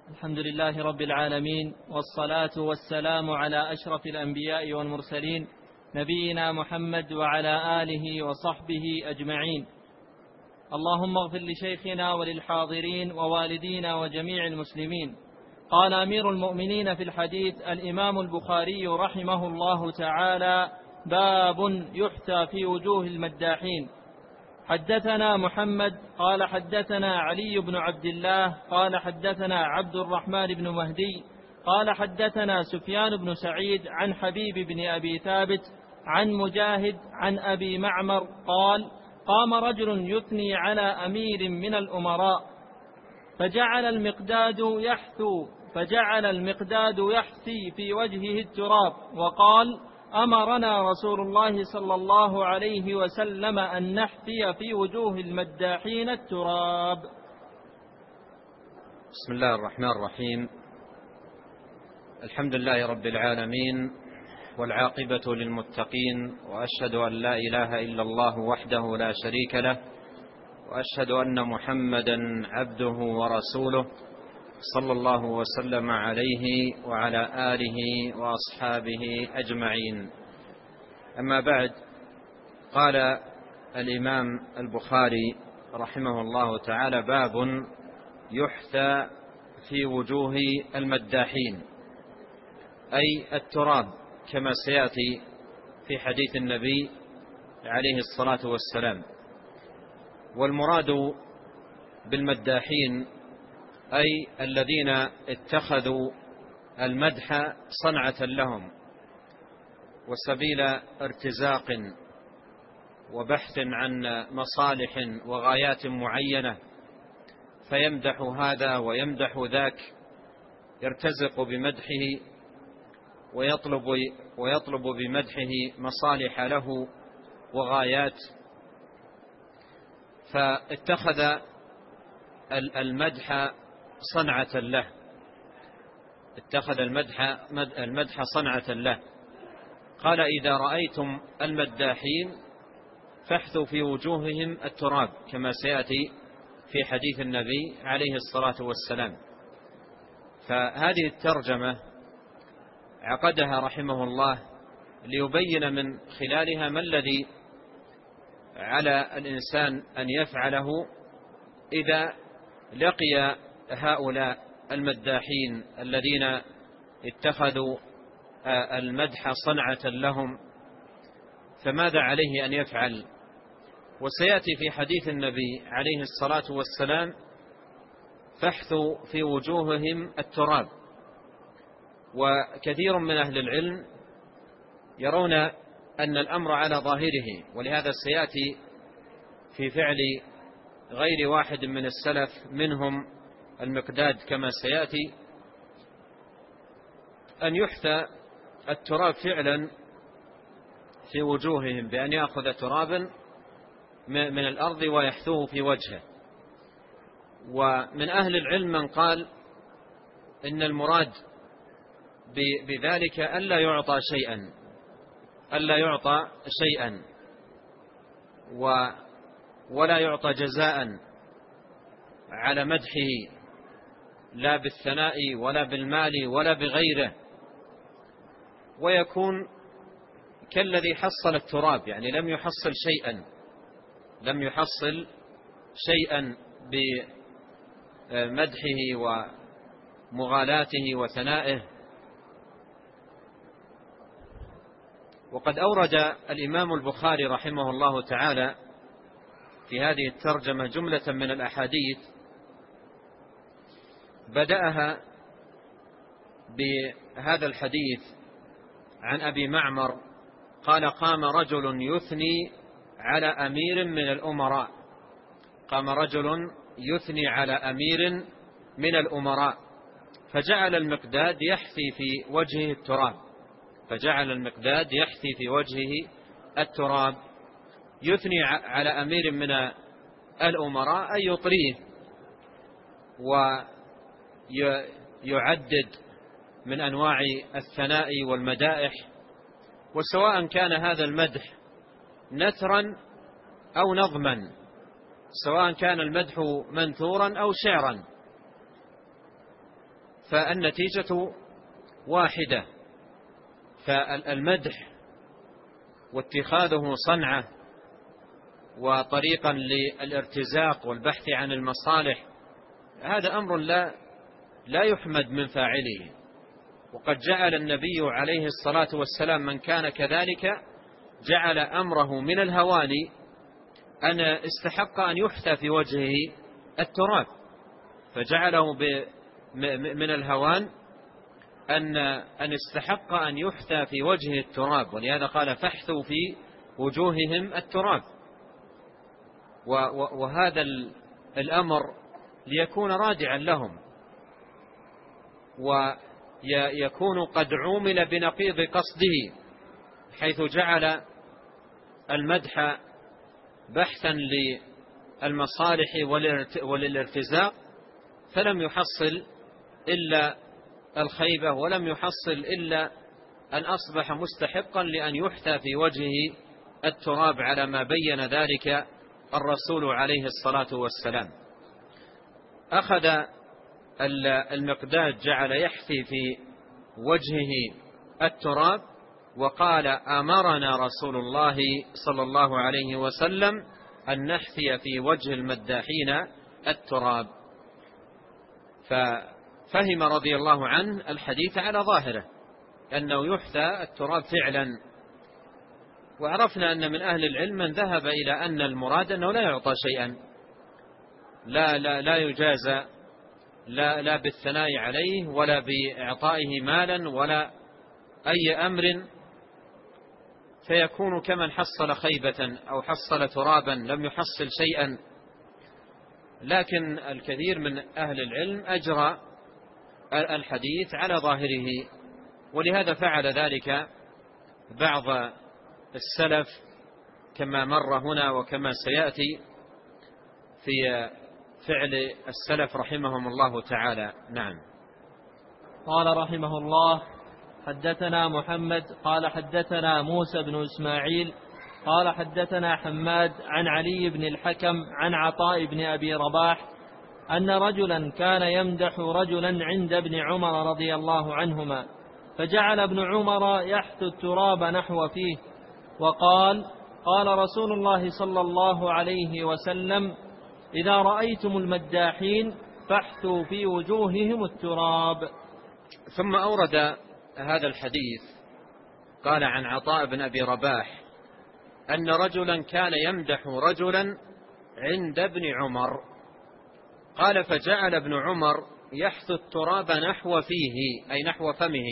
الحمد لله رب العالمين، والصلاة والسلام على أشرف الأنبياء والمرسلين نبينا محمد وعلى آله وصحبه أجمعين. اللهم اغفر لشيخنا وللحاضرين ووالدينا وجميع المسلمين. قال أمير المؤمنين في الحديث الإمام البخاري رحمه الله تعالى: باب يحتى في وجوه المداحين. حدثنا محمد قال حدثنا علي بن عبد الله قال حدثنا عبد الرحمن بن مهدي قال حدثنا سفيان بن سعيد عن حبيب بن أبي ثابت عن مجاهد عن أبي معمر قال: قام رجل يثني على أمير من الأمراء فجعل المقداد يحثي في وجهه التراب وقال: أمرنا رسول الله صلى الله عليه وسلم أن نحثي في وجوه المداحين التراب. بسم الله الرحمن الرحيم. الحمد لله رب العالمين، والعاقبة للمتقين، وأشهد أن لا إله إلا الله وحده لا شريك له، وأشهد أن محمدا عبده ورسوله صلى الله وسلم عليه وعلى آله وأصحابه أجمعين. أما بعد، قال الإمام البخاري رحمه الله تعالى: باب يحثى في وجوه المداحين، أي التراب، كما سيأتي في حديث النبي عليه الصلاة والسلام. والمراد بالمداحين أي الذين اتخذوا المدح صنعة لهم وسبيل ارتزاق وبحث عن مصالح وغايات معينة، فيمدح هذا ويمدح ذاك، يرتزق بمدحه ويطلب بمدحه مصالح له وغايات، فاتخذ المدح صنعة له، اتخذ المدح صنعة له. قال: إذا رأيتم المداحين فاحثوا في وجوههم التراب، كما سيأتي في حديث النبي عليه الصلاة والسلام. فهذه الترجمة عقدها رحمه الله ليبين من خلالها ما الذي على الإنسان أن يفعله إذا لقي هؤلاء المداحين الذين اتخذوا المدح صنعة لهم، فماذا عليه أن يفعل؟ وسيأتي في حديث النبي عليه الصلاة والسلام: فاحثوا في وجوههم التراب. وكثير من أهل العلم يرون أن الأمر على ظاهره، ولهذا سيأتي في فعل غير واحد من السلف منهم المقداد كما سيأتي، أن يحثى التراب فعلا في وجوههم، بأن يأخذ ترابا من الأرض ويحثوه في وجهه. ومن أهل العلم من قال إن المراد بذلك ألا يعطى شيئا ولا يعطى جزاء على مدحه، لا بالثناء ولا بالمال ولا بغيره، ويكون كالذي حصل التراب، يعني لم يحصل شيئا بمدحه ومغالاته وثنائه. وقد أورد الإمام البخاري رحمه الله تعالى في هذه الترجمة جملة من الأحاديث، بدأها بهذا الحديث عن أبي معمر قال: قام رجل يثني على أمير من الأمراء. قام رجل يثني على أمير من الأمراء فجعل المقداد يحثي في وجهه التراب. يثني على أمير من الأمراء أي يطريه ويعدد من أنواع الثناء والمدائح، وسواء كان هذا المدح نثرا أو نظما، سواء كان المدح منثورا أو شعرا. فالنتيجة واحدة. فالمدح واتخاذه صنعة وطريقا للارتزاق والبحث عن المصالح هذا أمر لا يحمد من فاعله. وقد جعل النبي عليه الصلاة والسلام من كان كذلك جعل أمره من الهوان أن استحق أن يحثى في وجهه التراب، فجعله من الهوان أن استحق أن يحثى في وجهه التراب، ولهذا قال فاحثوا في وجوههم التراب. وهذا الأمر ليكون رادعا لهم ويكون قد عومل بنقيض قصده، حيث جعل المدح بحثا للمصالح وللارتزاق، فلم يحصل إلا الخيبة، ولم يحصل إلا أن أصبح مستحقا لأن يحثى في وجهه التراب، على ما بين ذلك الرسول عليه الصلاة والسلام. أخذ المقداد جعل يحثي في وجهه التراب، وقال أمرنا رسول الله صلى الله عليه وسلم أن نحثي في وجه المداحين التراب. ففهم رضي الله عنه الحديث على ظاهره أنه يحثى التراب فعلا. وعرفنا أن من أهل العلم من ذهب إلى أن المراد أنه لا يعطى شيئا، لا يجازى لا بالثناء عليه ولا بإعطائه مالا ولا أي أمر، فيكون كمن حصل خيبة أو حصل ترابا لم يحصل شيئا. لكن الكثير من أهل العلم أجرى الحديث على ظاهره، ولهذا فعل ذلك بعض السلف كما مر هنا وكما سيأتي في فعل السلف رحمهم الله تعالى. نعم. قال رحمه الله: حدثنا محمد قال حدثنا موسى بن إسماعيل قال حدثنا حماد عن علي بن الحكم عن عطاء بن أبي رباح أن رجلا كان يمدح رجلا عند ابن عمر رضي الله عنهما، فجعل ابن عمر يحث التراب نحو فيه، وقال: قال رسول الله صلى الله عليه وسلم: إذا رأيتم المداحين فاحثوا في وجوههم التراب. ثم أورد هذا الحديث قال عن عطاء بن أبي رباح أن رجلا كان يمدح رجلا عند ابن عمر، قال: فجعل ابن عمر يحث التراب نحو فيه، أي نحو فمه.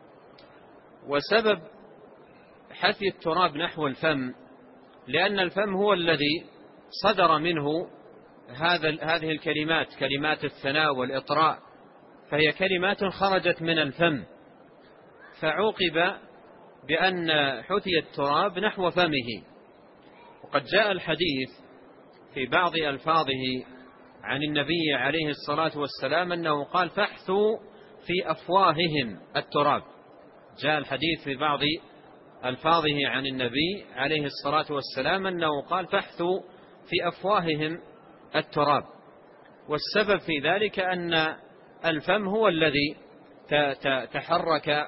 وسبب حثي التراب نحو الفم لأن الفم هو الذي صدر منه هذه الكلمات، كلمات الثناء والإطراء، فهي كلمات خرجت من الفم، فعوقب بأن حثي التراب نحو فمه. وقد جاء الحديث في بعض ألفاظه عن النبي عليه الصلاة والسلام أنه قال: فاحثوا في أفواههم التراب. جاء الحديث في بعض ألفاظه عن النبي عليه الصلاة والسلام أنه قال: فاحثوا في أفواههم التراب. والسبب في ذلك أن الفم هو الذي تحرك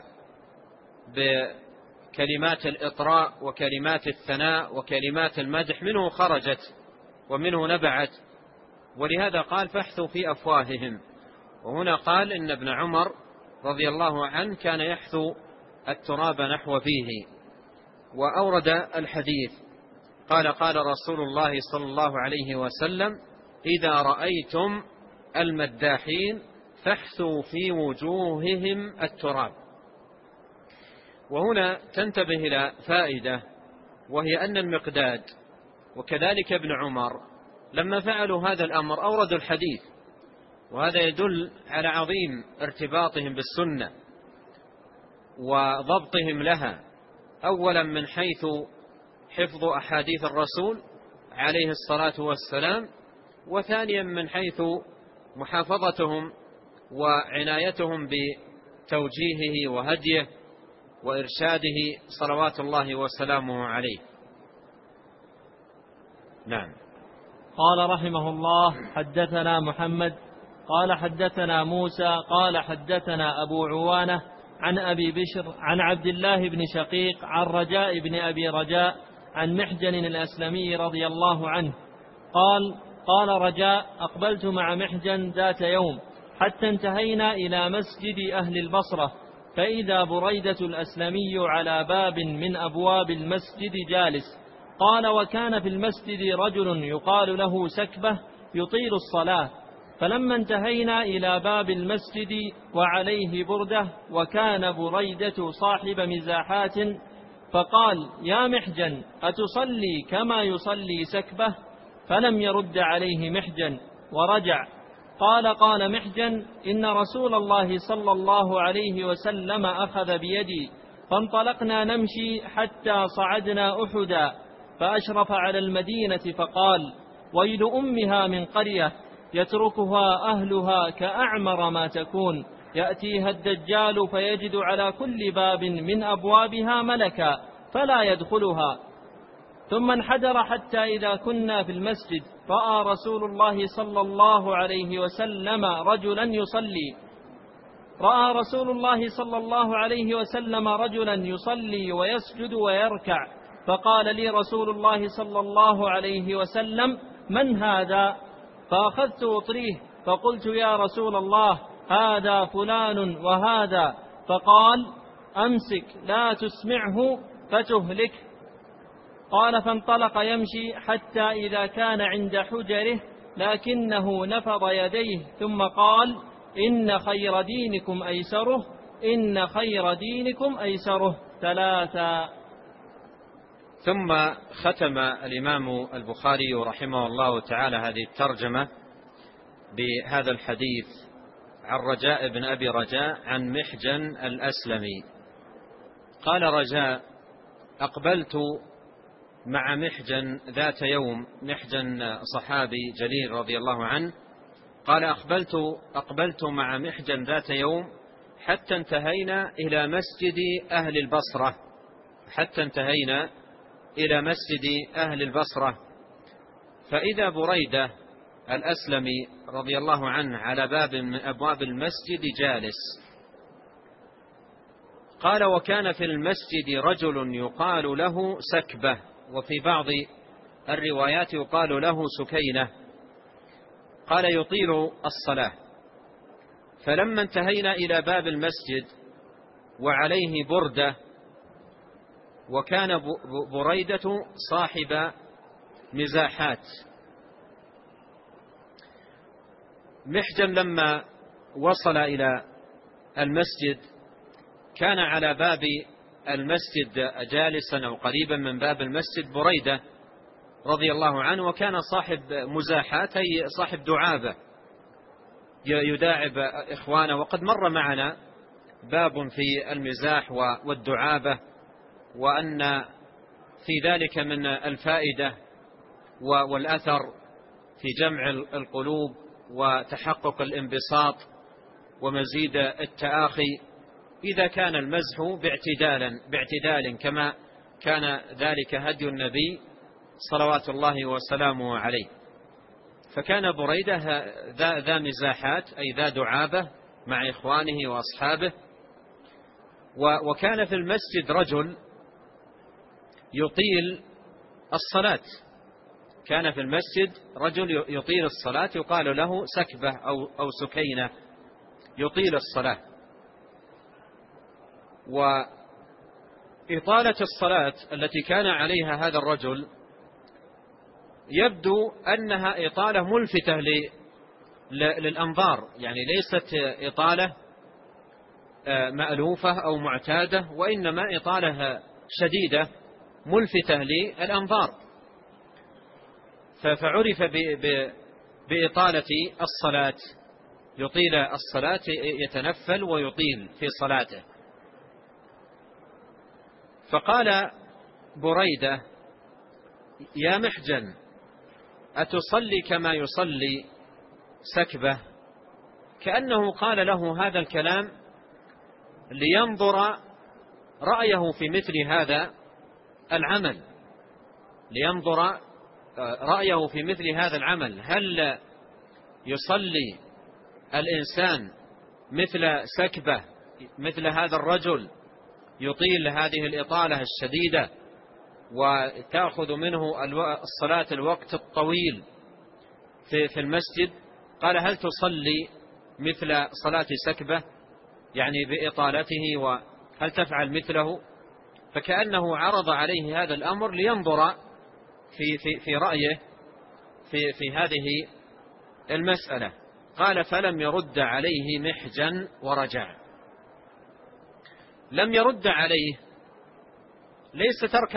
بكلمات الإطراء وكلمات الثناء وكلمات المدح، منه خرجت ومنه نبعت، ولهذا قال: فاحثوا في أفواههم. وهنا قال إن ابن عمر رضي الله عنه كان يحثو التراب نحو فيه. وأورد الحديث قال: قال رسول الله صلى الله عليه وسلم: إذا رأيتم المداحين فاحثوا في وجوههم التراب. وهنا تنتبه إلى فائدة، وهي أن المقداد وكذلك ابن عمر لما فعلوا هذا الأمر أوردوا الحديث، وهذا يدل على عظيم ارتباطهم بالسنة وضبطهم لها، أولا من حيث حفظ أحاديث الرسول عليه الصلاة والسلام، وثانيا من حيث محافظتهم وعنايتهم بتوجيهه وهديه وإرشاده صلوات الله وسلامه عليه. نعم. قال رحمه الله: حدثنا محمد قال حدثنا موسى قال حدثنا أبو عوانة عن أبي بشر عن عبد الله بن شقيق عن رجاء بن أبي رجاء عن محجن الأسلمي رضي الله عنه قال رجاء: أقبلت مع محجن ذات يوم حتى انتهينا إلى مسجد أهل البصرة، فإذا بريدة الأسلمي على باب من أبواب المسجد جالس. قال: وكان في المسجد رجل يقال له سكبة يطيل الصلاة، فلما انتهينا إلى باب المسجد وعليه بردة وكان بريدة صاحب مزاحات، فقال: يا محجن، أتصلي كما يصلي سكبة؟ فلم يرد عليه محجن ورجع. قال محجن: إن رسول الله صلى الله عليه وسلم أخذ بيدي فانطلقنا نمشي حتى صعدنا أحدا، فأشرف على المدينة فقال: ويل أمها من قرية يتركها أهلها كأعمر ما تكون، يأتيها الدجال فيجد على كل باب من أبوابها ملكا فلا يدخلها. ثم انحدر حتى إذا كنا في المسجد رأى رسول الله صلى الله عليه وسلم رجلا يصلي ويسجد ويركع، فقال لي رسول الله صلى الله عليه وسلم: من هذا؟ فأخذت أطريه فقلت: يا رسول الله، هذا فلان وهذا. فقال: أمسك لا تسمعه فتهلك. قال: فانطلق يمشي حتى إذا كان عند حجره لكنه نفض يديه ثم قال: إن خير دينكم أيسره 3. ثم ختم الإمام البخاري رحمه الله تعالى هذه الترجمة بهذا الحديث عن رجاء بن أبي رجاء عن محجن الأسلمي. قال رجاء: أقبلت مع محجن ذات يوم. محجن صحابي جليل رضي الله عنه. قال: أقبلت مع محجن ذات يوم حتى انتهينا إلى مسجد أهل البصرة، فإذا بريدة الأسلمي رضي الله عنه على باب من أبواب المسجد جالس. قال: وكان في المسجد رجل يقال له سكبة، وفي بعض الروايات يقال له سكينة. قال: يطيل الصلاة. فلما انتهينا إلى باب المسجد وعليه بردة وكان بريدة صاحب مزاحات. محجن لما وصل إلى المسجد كان على باب المسجد جالسا أو قريبا من باب المسجد بريدة رضي الله عنه، وكان صاحب مزاحات أي صاحب دعابة يداعب إخوانه. وقد مر معنا باب في المزاح والدعابة، وأن في ذلك من الفائدة والأثر في جمع القلوب وتحقق الانبساط ومزيد التآخي إذا كان المزح باعتدال كما كان ذلك هدي النبي صلوات الله وسلامه عليه. فكان بريدة ذا مزاحات أي ذا دعابة مع إخوانه وأصحابه. وكان في المسجد رجل يطيل الصلاة، يقال له سكبة أو سكينة، يطيل الصلاة. وإطالة الصلاة التي كان عليها هذا الرجل يبدو أنها إطالة ملفتة للأنظار، يعني ليست إطالة مألوفة أو معتادة، وإنما إطالة شديدة ملفتة للأنظار. فعرف بإطالة الصلاة، يطيل الصلاة، يتنفل ويطيل في صلاته. فقال بريدة: يا محجن، أتصلي كما يصلي سكبة؟ كأنه قال له هذا الكلام لينظر رأيه في مثل هذا العمل، هل الإنسان مثل سكبة مثل هذا الرجل يطيل هذه الإطالة الشديدة وتأخذ منه الصلاة الوقت الطويل في المسجد، قال هل تصلي مثل صلاة سكبة يعني بإطالته، وهل تفعل مثله؟ فكأنه عرض عليه هذا الأمر لينظر في رأيه في هذه المسألة. قال فلم يرد عليه محجا ورجع. لم يرد عليه ليس تركا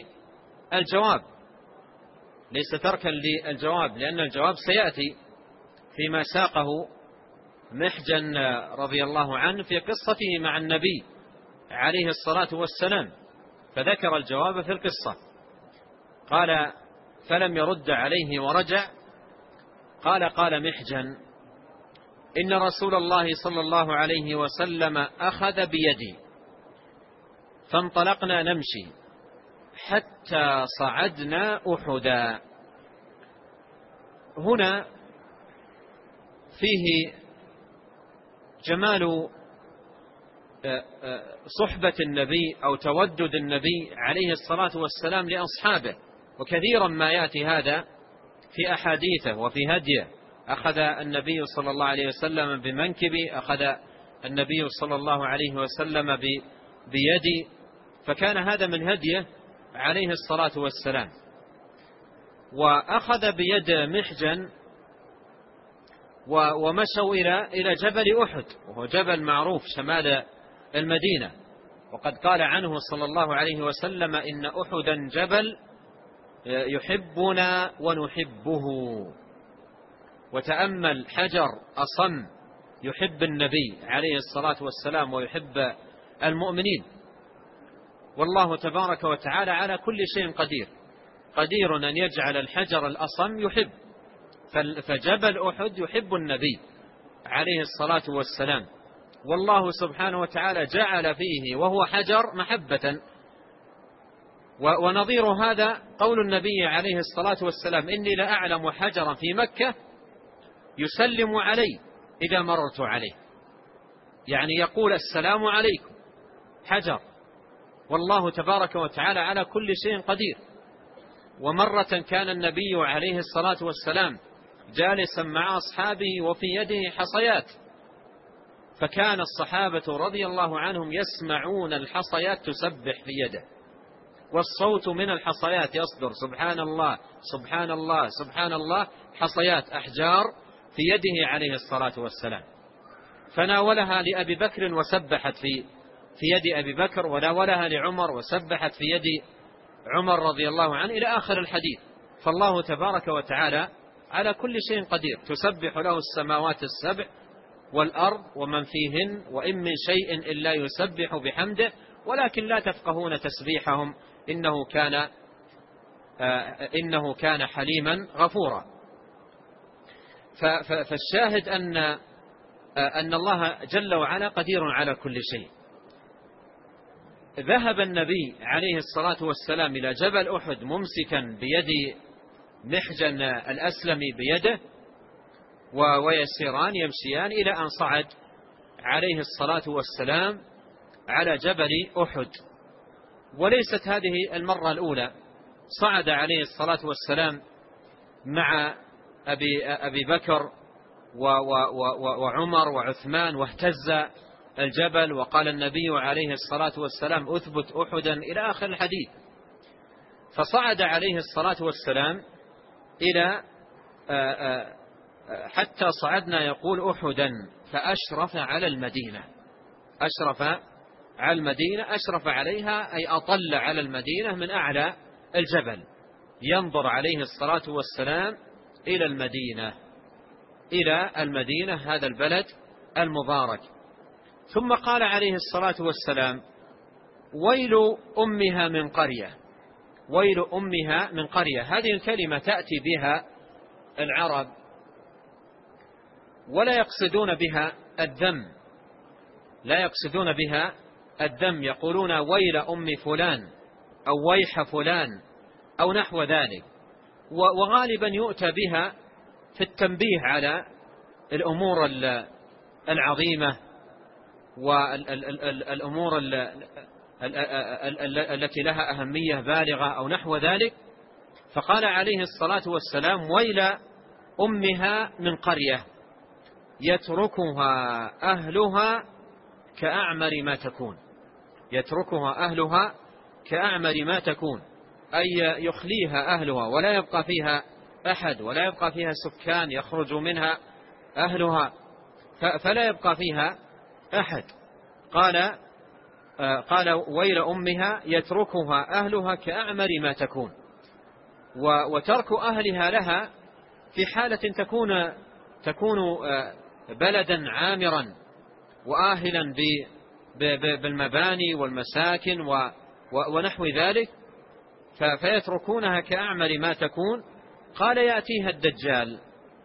للجواب، لأن الجواب سيأتي فيما ساقه محجا رضي الله عنه في قصته مع النبي عليه الصلاة والسلام، فذكر الجواب في القصة. قال فلم يرد عليه ورجع. قال محجا إن رسول الله صلى الله عليه وسلم أخذ بيدي فانطلقنا نمشي حتى صعدنا أحدا. هنا فيه جمال صحبة النبي أو تودد النبي عليه الصلاة والسلام لأصحابه، وكثيرا ما يأتي هذا في أحاديثه وفي هديه. أخذ النبي صلى الله عليه وسلم بمنكبي، أخذ النبي صلى الله عليه وسلم بيدي، فكان هذا من هديه عليه الصلاة والسلام. وأخذ بيد محجن ومشوا إلى جبل أحد، وهو جبل معروف شمال المدينة، وقد قال عنه صلى الله عليه وسلم إن أحدا جبل يحبنا ونحبه. وتأمل حجر أصم يحب النبي عليه الصلاة والسلام ويحب المؤمنين، والله تبارك وتعالى على كل شيء قدير أن يجعل الحجر الأصم يحب. فجبل أحد يحب النبي عليه الصلاة والسلام، والله سبحانه وتعالى جعل فيه وهو حجر محبة. ونظير هذا قول النبي عليه الصلاة والسلام إني لأعلم حجرا في مكة يسلم علي إذا مررت عليه، يعني يقول السلام عليكم، حجر، والله تبارك وتعالى على كل شيء قدير. ومرة كان النبي عليه الصلاة والسلام جالسا مع أصحابه وفي يده حصيات، فكان الصحابة رضي الله عنهم يسمعون الحصيات تسبح في يده، والصوت من الحصيات يصدر سبحان الله سبحان الله سبحان الله، حصيات أحجار في يده عليه الصلاة والسلام. فناولها لأبي بكر وسبحت في يد أبي بكر، وناولها لعمر وسبحت في يد عمر رضي الله عنه إلى آخر الحديث. فالله تبارك وتعالى على كل شيء قدير، تسبح له السماوات السبع والأرض ومن فيهن وإن من شيء إلا يسبح بحمده ولكن لا تفقهون تسبيحهم إنه كان حليما غفورا. فالشاهد أن الله جل وعلا قدير على كل شيء. ذهب النبي عليه الصلاة والسلام إلى جبل أحد ممسكا بيد محجن الأسلمي بيده، ويسيران يمشيان إلى أن صعد عليه الصلاة والسلام على جبل أحد. وليست هذه المرة الأولى، صعد عليه الصلاة والسلام مع أبي بكر وعمر وعثمان، واهتز الجبل، وقال النبي عليه الصلاة والسلام أثبت أحدا إلى آخر الحديث. فصعد عليه الصلاة والسلام إلى حتى صعدنا يقول أحدا فأشرف على المدينة، أشرف على المدينة، أشرف عليها أي أطل على المدينة من أعلى الجبل، ينظر عليه الصلاة والسلام إلى المدينة هذا البلد المبارك. ثم قال عليه الصلاة والسلام ويل أمها من قرية، ويل أمها من قرية. هذه الكلمة تأتي بها العرب ولا يقصدون بها الذم، لا يقصدون بها الذم، يقولون ويل أم فلان أو ويح فلان أو نحو ذلك، وغالبا يؤتى بها في التنبيه على الأمور العظيمة والأمور التي لها أهمية بالغة أو نحو ذلك. فقال عليه الصلاة والسلام: ويل أمها من قرية يتركها أهلها كأعمر ما تكون. يتركها أهلها كأعمر ما تكون، أي يخليها أهلها ولا يبقى فيها أحد، ولا يبقى فيها سكان يخرج منها أهلها، فلا يبقى فيها أحد. قال: ويل أمها يتركها أهلها كأعمر ما تكون. وترك أهلها لها في حالة تكون بلدا عامرا وآهلا بالمباني والمساكن ونحو ذلك، فيتركونها كأعمر ما تكون. قال: يأتيها الدجال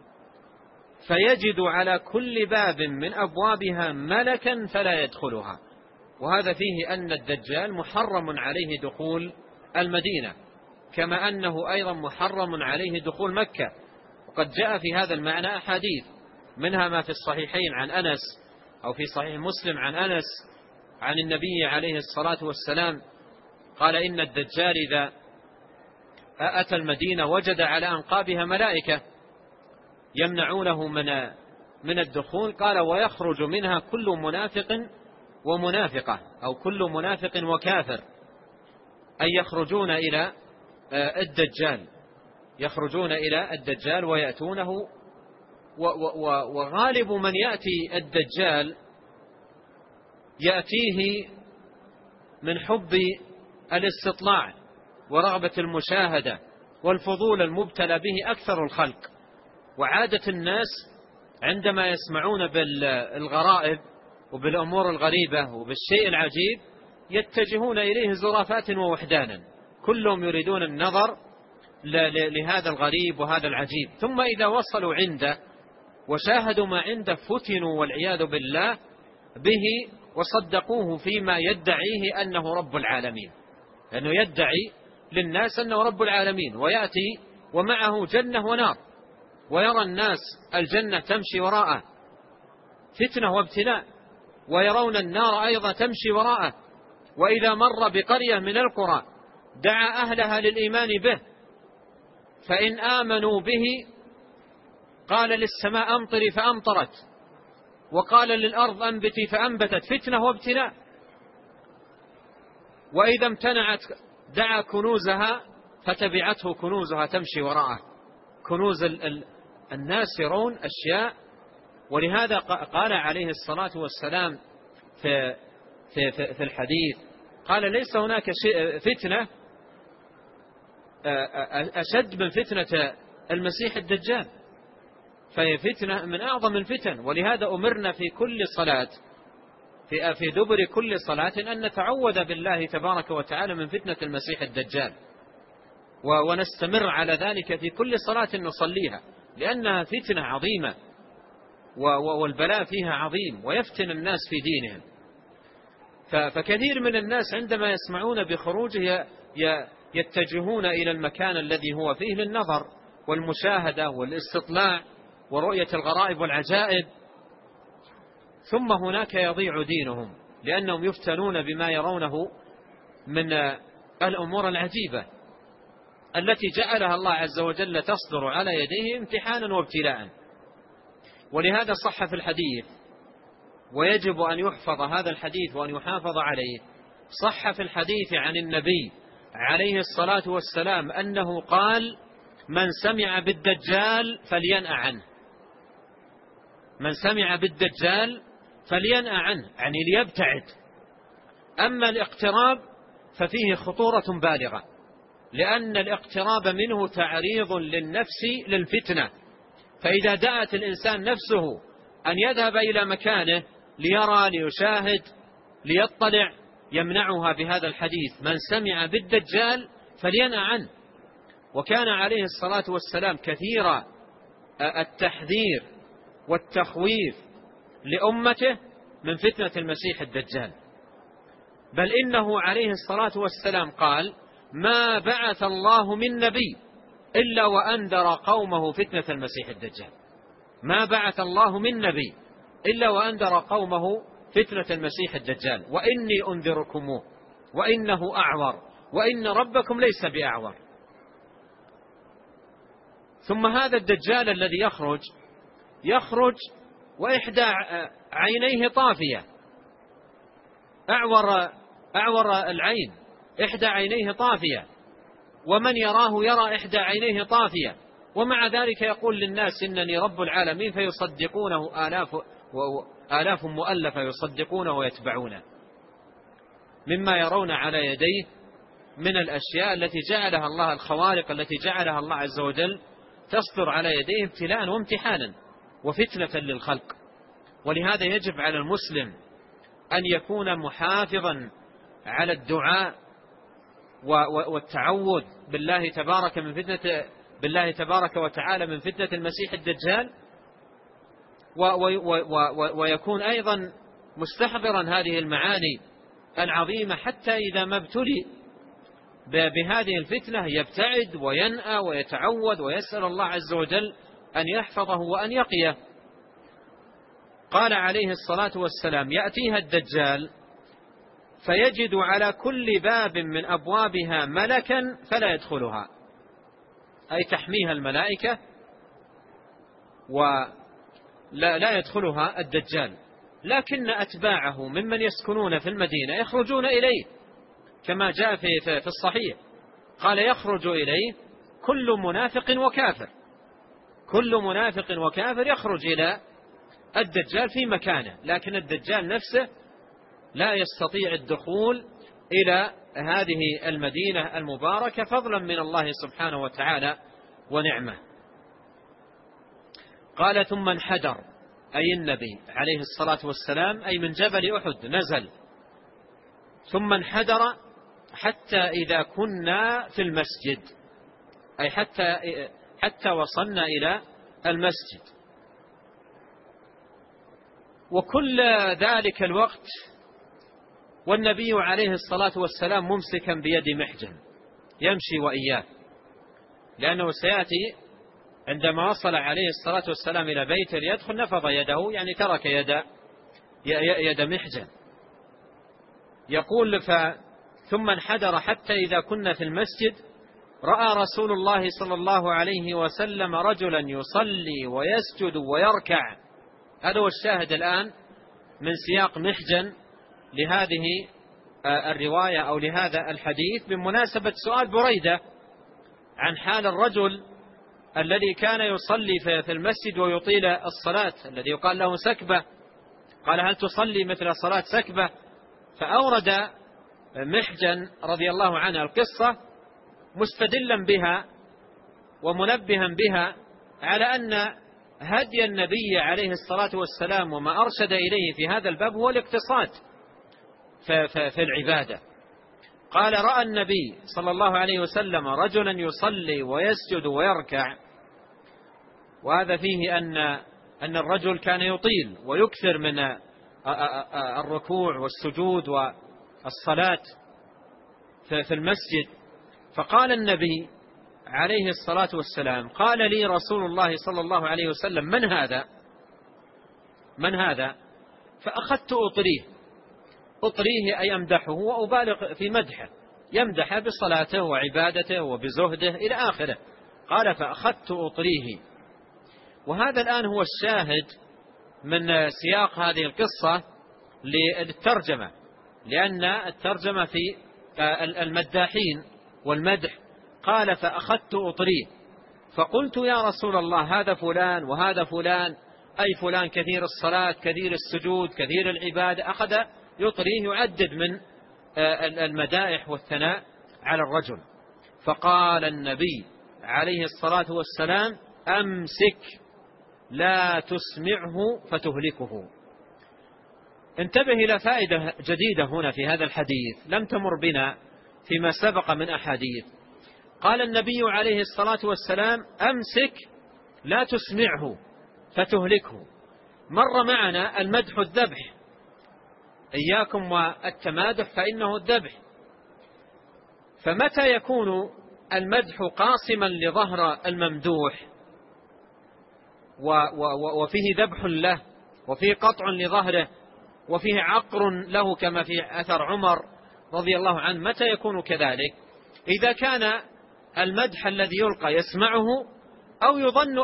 فيجد على كل باب من أبوابها ملكا فلا يدخلها. وهذا فيه أن الدجال محرم عليه دخول المدينة، كما أنه أيضا محرم عليه دخول مكة. وقد جاء في هذا المعنى أحاديث، منها ما في الصحيحين عن أنس، أو في صحيح مسلم عن أنس عن النبي عليه الصلاة والسلام قال: إن الدجال إذا أتى المدينة وجد على أنقابها ملائكة يمنعونه من الدخول. قال: ويخرج منها كل منافق ومنافقة، أو كل منافق وكافر، أي يخرجون إلى الدجال، يخرجون إلى الدجال ويأتونه. وغالب من يأتي الدجال يأتيه من حب الاستطلاع ورغبة المشاهدة والفضول المبتلى به أكثر الخلق. وعادة الناس عندما يسمعون بالغرائب وبالأمور الغريبة وبالشيء العجيب يتجهون إليه زرافات ووحدانا، كلهم يريدون النظر لهذا الغريب وهذا العجيب. ثم إذا وصلوا عنده وشاهدوا ما عنده فتنوا والعياذ بالله به، وصدقوه فيما يدعيه أنه رب العالمين، لأنه يدعي للناس أنه رب العالمين، ويأتي ومعه جنة ونار، ويرى الناس الجنة تمشي وراءه فتنة وابتلاء، ويرون النار أيضا تمشي وراءه. وإذا مر بقرية من القرى دعا أهلها للإيمان به، فإن آمنوا به قال للسماء أمطري فأمطرت، وقال للأرض أنبتي فأنبتت، فتنة وابتلاء. وإذا امتنعت دعا كنوزها فتبعته كنوزها تمشي وراءه. كنوز الناس يرون أشياء. ولهذا قال عليه الصلاة والسلام في الحديث، قال: ليس هناك فتنة أشد من فتنة المسيح الدجال، فهي فتنة من أعظم الفتن. ولهذا أمرنا في كل صلاة، في دبر كل صلاة، أن نتعوذ بالله تبارك وتعالى من فتنة المسيح الدجال، ونستمر على ذلك في كل صلاة نصليها، لأنها فتنة عظيمة والبلاء فيها عظيم، ويفتن الناس في دينهم. فكثير من الناس عندما يسمعون بخروجه يتجهون إلى المكان الذي هو فيه للنظر والمشاهدة والاستطلاع ورؤية الغرائب والعجائب، ثم هناك يضيع دينهم، لأنهم يفتنون بما يرونه من الأمور العجيبة التي جعلها الله عز وجل تصدر على يديه امتحانا وابتلاء. ولهذا صح في الحديث، ويجب أن يحفظ هذا الحديث وأن يحافظ عليه، صح في الحديث عن النبي عليه الصلاة والسلام أنه قال: من سمع بالدجال فلينأ عنه. من سمع بالدجال فلينأ عنه، يعني ليبتعد. أما الاقتراب ففيه خطورة بالغة، لأن الاقتراب منه تعريض للنفس للفتنة. فإذا دعت الإنسان نفسه أن يذهب إلى مكانه ليرى ليشاهد ليطلع، يمنعها بهذا الحديث: من سمع بالدجال فلينأ عنه. وكان عليه الصلاة والسلام كثير التحذير والتخويف لأمته من فتنة المسيح الدجال، بل إنه عليه الصلاة والسلام قال: ما بعث الله من نبي إلا وأنذر قومه فتنة المسيح الدجال. ما بعث الله من نبي إلا وأنذر قومه فتنة المسيح الدجال، وإني أنذركموه وإنه أعور وإن ربكم ليس بأعور. ثم هذا الدجال الذي يخرج وإحدى عينيه طافية، أعور العين، إحدى عينيه طافية، ومن يراه يرى إحدى عينيه طافية، ومع ذلك يقول للناس إنني رب العالمين، فيصدقونه آلاف مؤلفة يصدقونه ويتبعونه، مما يرون على يديه من الأشياء التي جعلها الله، الخوارق التي جعلها الله عز وجل تصدر على يديه ابتلاء وامتحانا وفتنة للخلق. ولهذا يجب على المسلم أن يكون محافظا على الدعاء والتعوذ بالله تبارك وتعالى من فتنة المسيح الدجال، ويكون أيضا مستحضرا هذه المعاني العظيمة، حتى إذا ما ابتلي بهذه الفتنة يبتعد وينأى ويتعوذ ويسأل الله عز وجل أن يحفظه وأن يقيه. قال عليه الصلاة والسلام: يأتيها الدجال فيجد على كل باب من أبوابها ملكا فلا يدخلها، أي تحميها الملائكة ولا يدخلها الدجال، لكن أتباعه ممن يسكنون في المدينة يخرجون إليه، كما جاء في الصحيح، قال: يخرج إليه كل منافق وكافر، كل منافق وكافر يخرج إلى الدجال في مكانه، لكن الدجال نفسه لا يستطيع الدخول إلى هذه المدينة المباركة فضلا من الله سبحانه وتعالى ونعمه. قال: ثم انحدر، أي النبي عليه الصلاة والسلام، أي من جبل أحد نزل، ثم انحدر حتى إذا كنا في المسجد، أي حتى وصلنا إلى المسجد. وكل ذلك الوقت والنبي عليه الصلاة والسلام ممسكا بيد محجن يمشي وإياه، لأنه سيأتي عندما وصل عليه الصلاة والسلام إلى بيته ليدخل نفض يده، يعني ترك يد محجن. يقول: ثم انحدر حتى إذا كنا في المسجد رأى رسول الله صلى الله عليه وسلم رجلا يصلي ويسجد ويركع. هذا هو الشاهد الآن من سياق محجن لهذه الرواية أو لهذا الحديث، بمناسبة سؤال بريدة عن حال الرجل الذي كان يصلي في المسجد ويطيل الصلاة، الذي يقال له سكبة. قال: هل تصلي مثل صلاة سكبة؟ فأورد محجن رضي الله عنه القصة مستدلا بها ومنبها بها على أن هدي النبي عليه الصلاة والسلام وما أرشد إليه في هذا الباب هو الاقتصاد في العبادة. قال: رأى النبي صلى الله عليه وسلم رجلا يصلي ويسجد ويركع، وهذا فيه أن الرجل كان يطيل ويكثر من الركوع والسجود والصلاة في المسجد. فقال النبي عليه الصلاة والسلام: قال لي رسول الله صلى الله عليه وسلم: من هذا؟ فأخذت أطريه أي أمدحه وأبالغ في مدحه، يمدح بصلاته وعبادته وبزهده إلى آخره. قال: فأخذت أطريه. وهذا الآن هو الشاهد من سياق هذه القصة للترجمة، لأن الترجمة في المداحين والمدح. قال: فأخذت أطريه فقلت: يا رسول الله، هذا فلان وهذا فلان، أي فلان كثير الصلاة كثير السجود كثير العبادة. أخذ يطريه يعدد من المدائح والثناء على الرجل. فقال النبي عليه الصلاة والسلام: أمسك لا تسمعه فتهلكه. انتبه إلى فائدة جديدة هنا في هذا الحديث لم تمر بنا فيما سبق من أحاديث. قال النبي عليه الصلاة والسلام: أمسك لا تسمعه فتهلكه. مر معنا المدح الذبح، إياكم والتمادح فإنه الذبح. فمتى يكون المدح قاصما لظهر الممدوح وفيه ذبح له، وفيه قطع لظهره، وفيه عقر له كما في أثر عمر رضي الله عنه، متى يكون كذلك؟ إذا كان المدح الذي يلقى يسمعه أو يظن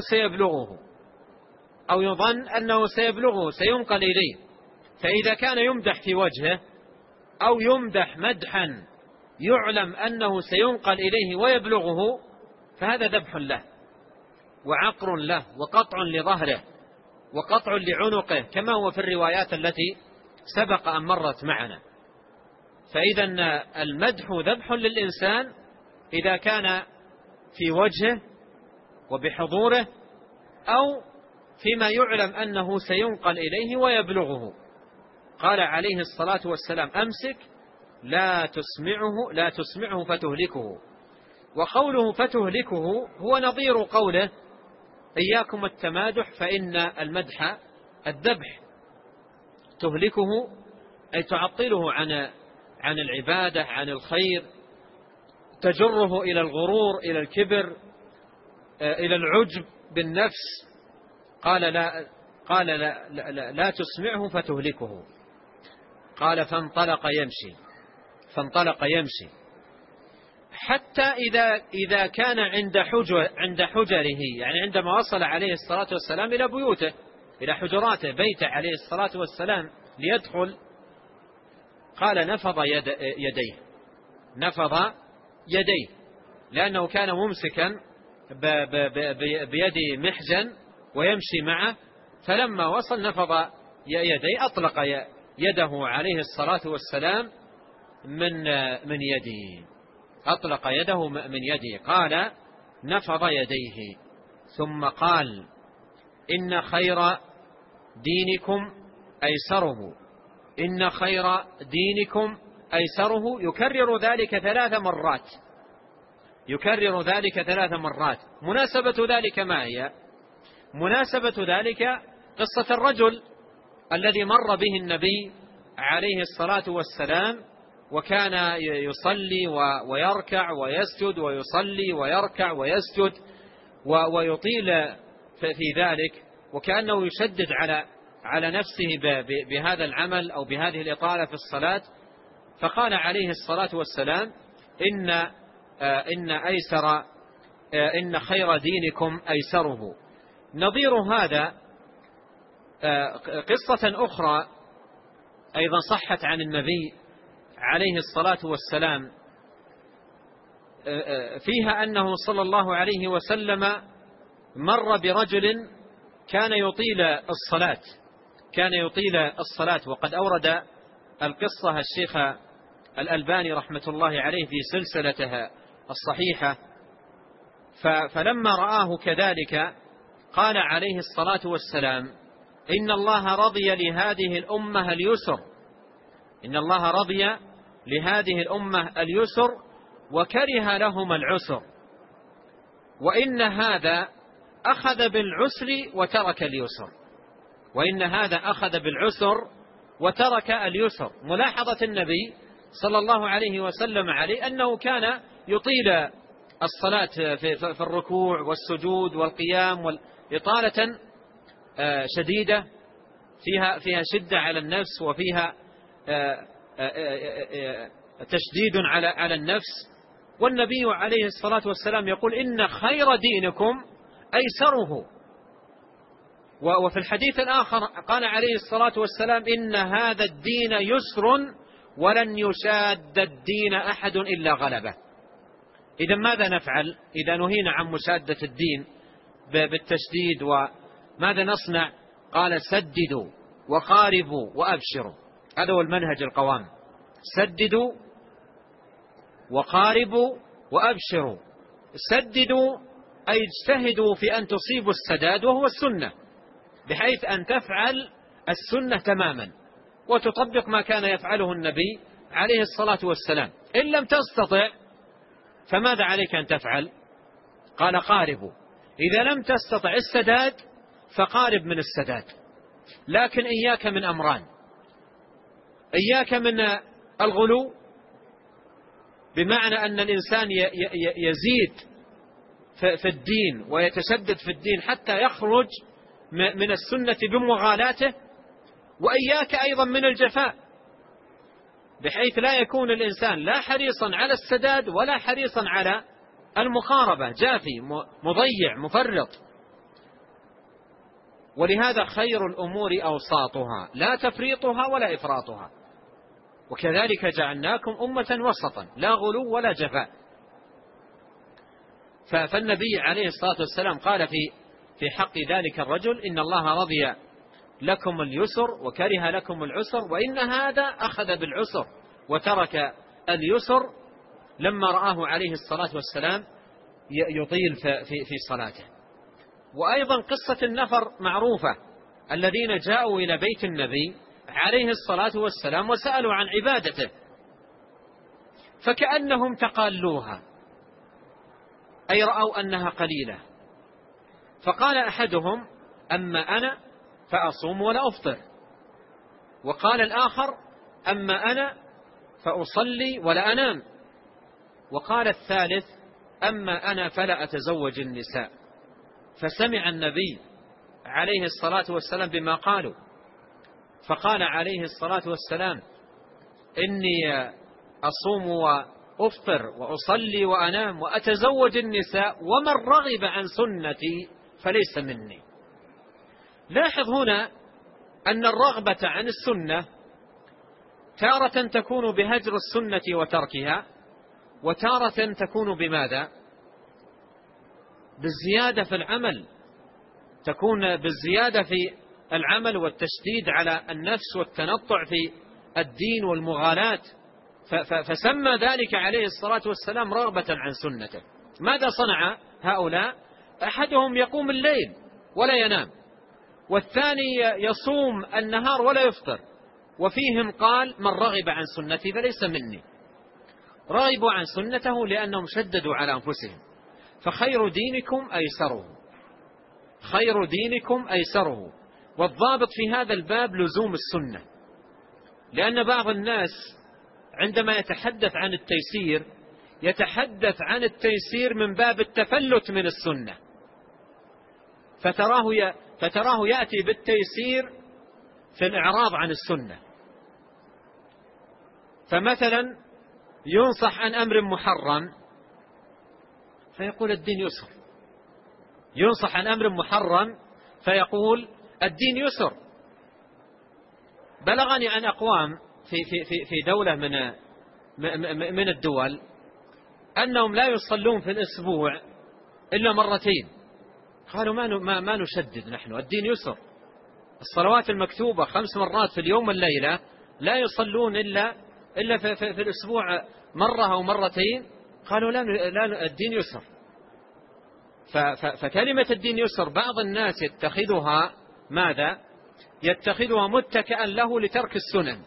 أنه سيبلغه سينقل إليه. فإذا كان يمدح في وجهه أو يمدح مدحا يعلم أنه سينقل إليه ويبلغه، فهذا ذبح له وعقر له وقطع لظهره وقطع لعنقه، كما هو في الروايات التي سبق أن مرت معنا. فإذا المدح ذبح للإنسان إذا كان في وجهه وبحضوره أو فيما يعلم أنه سينقل إليه ويبلغه. قال عليه الصلاة والسلام: أمسك لا تسمعه فتهلكه. وقوله فتهلكه هو نظير قوله: إياكم التمادح فإن المدح الذبح. تهلكه أي تعطله عن العبادة، عن الخير، تجره إلى الغرور، إلى الكبر، إلى العجب بالنفس. قال لا تسمعه فتهلكه. قال فانطلق يمشي حتى إذا كان عند حجره، يعني عندما وصل عليه الصلاة والسلام إلى بيوته، إلى حجراته، بيته عليه الصلاة والسلام ليدخل، قال نفض يديه لأنه كان ممسكا بيد محجن ويمشي معه، فلما وصل نفض يديه، أطلق يده عليه الصلاة والسلام من يده، أطلق يده من يده. قال نفض يديه ثم قال: إن خير دينكم أيسره، إن خير دينكم أيسره. يكرر ذلك 3 مرات. مناسبة ذلك ما هي؟ مناسبة ذلك قصة الرجل الذي مر به النبي عليه الصلاة والسلام، وكان يصلي ويركع ويسجد ويصلي ويركع ويسجد ويطيل في ذلك، وكأنه يشدد على نفسه بهذا العمل أو بهذه الإطالة في الصلاة. فقال عليه الصلاة والسلام: إن خير دينكم أيسره. نظير هذا قصة أخرى أيضا صحت عن النبي عليه الصلاة والسلام، فيها أنه صلى الله عليه وسلم مر برجل كان يطيل الصلاة، وقد أورد القصة الشيخ الألباني رحمة الله عليه في سلسلتها الصحيحة. فلما رآه كذلك قال عليه الصلاة والسلام: إن الله رضي لهذه الأمة اليسر، إن الله رضي لهذه الأمة اليسر وكره لهم العسر، وإن هذا أخذ بالعسر وترك اليسر، وإن هذا أخذ بالعسر وترك اليسر. ملاحظة النبي صلى الله عليه وسلم عليه أنه كان يطيل الصلاة في الركوع والسجود والقيام، إطالة شديدة فيها شدة على النفس، وفيها تشديد على النفس. والنبي عليه الصلاة والسلام يقول: إن خير دينكم أيسره. وفي الحديث الآخر قال عليه الصلاة والسلام: إن هذا الدين يسر ولن يشاد الدين أحد إلا غلبه. إذا ماذا نفعل إذا نهينا عن مشادة الدين بالتشديد؟ وماذا نصنع؟ قال: سددوا وقاربوا وأبشروا. هذا هو المنهج القوام: سددوا وقاربوا وأبشروا. سددوا أي اجتهدوا في أن تصيبوا السداد، وهو السنة، بحيث أن تفعل السنة تماما وتطبق ما كان يفعله النبي عليه الصلاة والسلام. إن لم تستطع فماذا عليك أن تفعل؟ قال: قاربوا. إذا لم تستطع السداد فقارب من السداد، لكن إياك من أمران: إياك من الغلو، بمعنى أن الإنسان يزيد في الدين ويتشدد في الدين حتى يخرج من السنة بمغالاته، وإياك أيضا من الجفاء، بحيث لا يكون الإنسان لا حريصا على السداد ولا حريصا على المقاربة، جافي مضيع مفرط. ولهذا خير الأمور أوساطها لا تفريطها ولا إفراطها، وكذلك جعلناكم أمة وسطا لا غلو ولا جفاء. فالنبي عليه الصلاة والسلام قال في حق ذلك الرجل: إن الله رضي لكم اليسر وكره لكم العسر، وإن هذا أخذ بالعسر وترك اليسر لما رآه عليه الصلاة والسلام يطيل في صلاته. وأيضا قصة النفر معروفة الذين جاءوا إلى بيت النبي عليه الصلاة والسلام وسألوا عن عبادته، فكأنهم تقالوها، أي رأوا أنها قليلة. فقال أحدهم: أما أنا فأصوم ولا أفطر. وقال الآخر: أما أنا فأصلي ولا أنام. وقال الثالث: أما أنا فلا أتزوج النساء. فسمع النبي عليه الصلاة والسلام بما قالوا، فقال عليه الصلاة والسلام: إني أصوم وأفطر وأصلي وأنام وأتزوج النساء، ومن رغب عن سنتي فليس مني. لاحظ هنا أن الرغبة عن السنة تارة تكون بهجر السنة وتركها، وتارة تكون بماذا؟ بالزيادة في العمل، تكون بالزيادة في العمل والتشديد على النفس والتنطع في الدين والمغالاة. فسمى ذلك عليه الصلاة والسلام رغبة عن سنته. ماذا صنع هؤلاء؟ أحدهم يقوم الليل ولا ينام، والثاني يصوم النهار ولا يفطر، وفيهم قال: من رغب عن سنتي فليس مني. رغبوا عن سنته لأنهم شددوا على أنفسهم. فخير دينكم أيسره، خير دينكم أيسره. والضابط في هذا الباب لزوم السنة، لأن بعض الناس عندما يتحدث عن التيسير يتحدث عن التيسير من باب التفلت من السنة، فتراه يأتي بالتيسير في الإعراض عن السنة. فمثلا ينصح عن أمر محرم فيقول: الدين يسر. ينصح عن أمر محرم فيقول: الدين يسر. بلغني عن أقوام في دولة من الدول أنهم لا يصلون في الأسبوع إلا مرتين. قالوا: ما نشدد نحن، الدين يسر. الصلوات المكتوبة 5 مرات في اليوم والليلة لا يصلون إلا في الأسبوع مرة أو مرتين. قالوا: لا الدين يسر. فكلمة الدين يسر بعض الناس يتخذها ماذا؟ يتخذها متكئا له لترك السنن.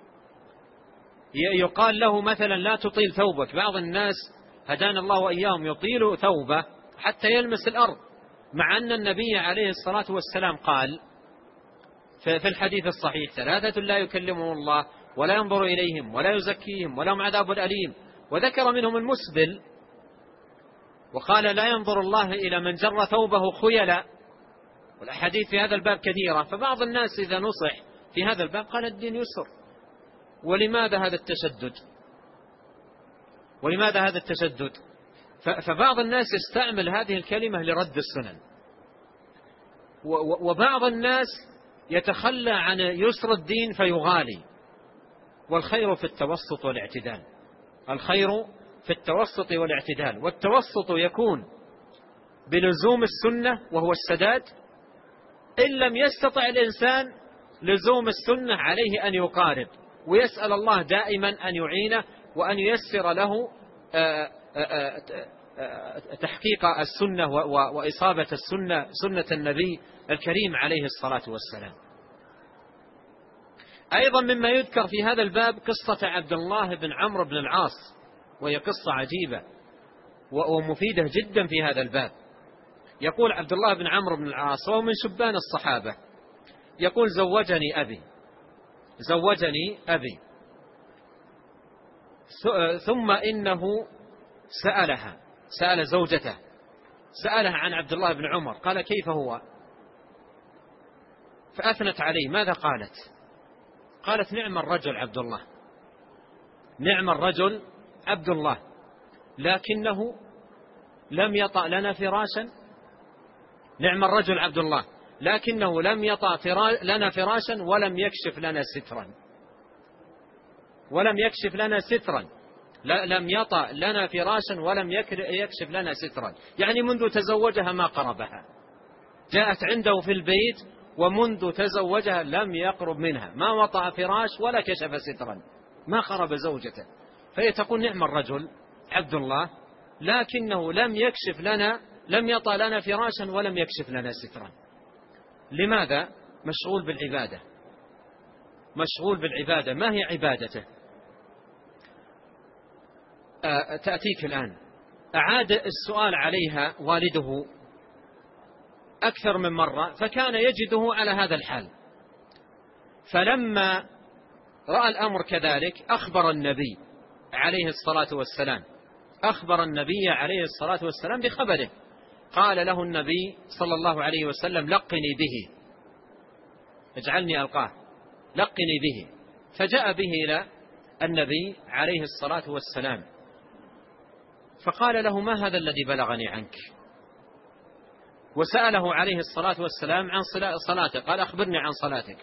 يقال له مثلا: لا تطيل ثوبك. بعض الناس هدانا الله وإياهم يطيل ثوبه حتى يلمس الأرض، مع أن النبي عليه الصلاة والسلام قال في الحديث الصحيح: 3 لا يكلمهم الله ولا ينظر إليهم ولا يزكيهم ولهم عذاب أليم. وذكر منهم المسبل، وقال: لا ينظر الله إلى من جر ثوبه خيلا. والأحاديث في هذا الباب كثيرة. فبعض الناس إذا نصح في هذا الباب قال: الدين يسر. ولماذا هذا التشدد؟ ولماذا هذا التشدد؟ فبعض الناس يستعمل هذه الكلمة لرد السنن، وبعض الناس يتخلى عن يسر الدين فيغالي. والخير في التوسط والاعتدال، الخير في التوسط والاعتدال. والتوسط يكون بلزوم السنة وهو السداد. إن لم يستطع الإنسان لزوم السنة عليه أن يقارب، ويسأل الله دائما أن يعينه وأن ييسر له تحقيق السنة وإصابة السنة، سنة النبي الكريم عليه الصلاة والسلام. أيضا مما يذكر في هذا الباب قصة عبد الله بن عمرو بن العاص، وهي قصة عجيبة ومفيدة جدا في هذا الباب. يقول عبد الله بن عمرو بن العاص وهو من شبان الصحابة، يقول: زوجني أبي ثم إنه سأل زوجته سألها عن عبد الله بن عمر، قال كيف هو؟ فأثنت عليه. ماذا قالت؟ قالت نعم الرجل عبد الله، نعم الرجل عبد الله، لكنه لم يطأ لنا فراشا. نعم الرجل عبد الله لكنه لم يطأ لنا فراشا ولم يكشف لنا سترا. ولم يكشف لنا سترا، لم يطأ لنا فراشا ولم يكشف لنا سترا، يعني منذ تزوجها ما قربها. جاءت عنده في البيت ومنذ تزوجها لم يقرب منها، ما وطأ فراش ولا كشف سترا، ما قرب زوجته. فهي تقول نعم الرجل عبد الله لكنه لم يطأ لنا فراشا ولم يكشف لنا سترا. لماذا؟ مشغول بالعبادة، مشغول بالعبادة. ما هي عبادته؟ تأتيك الآن. أعاد السؤال عليها والده أكثر من مرة، فكان يجده على هذا الحال. فلما رأى الأمر كذلك أخبر النبي عليه الصلاة والسلام، أخبر النبي عليه الصلاة والسلام بخبره. قال له النبي صلى الله عليه وسلم لقني به، اجعلني ألقاه، لقني به. فجاء به إلى النبي عليه الصلاة والسلام فقال له ما هذا الذي بلغني عنك؟ وسأله عليه الصلاة والسلام عن صلاته، قال أخبرني عن صلاتك،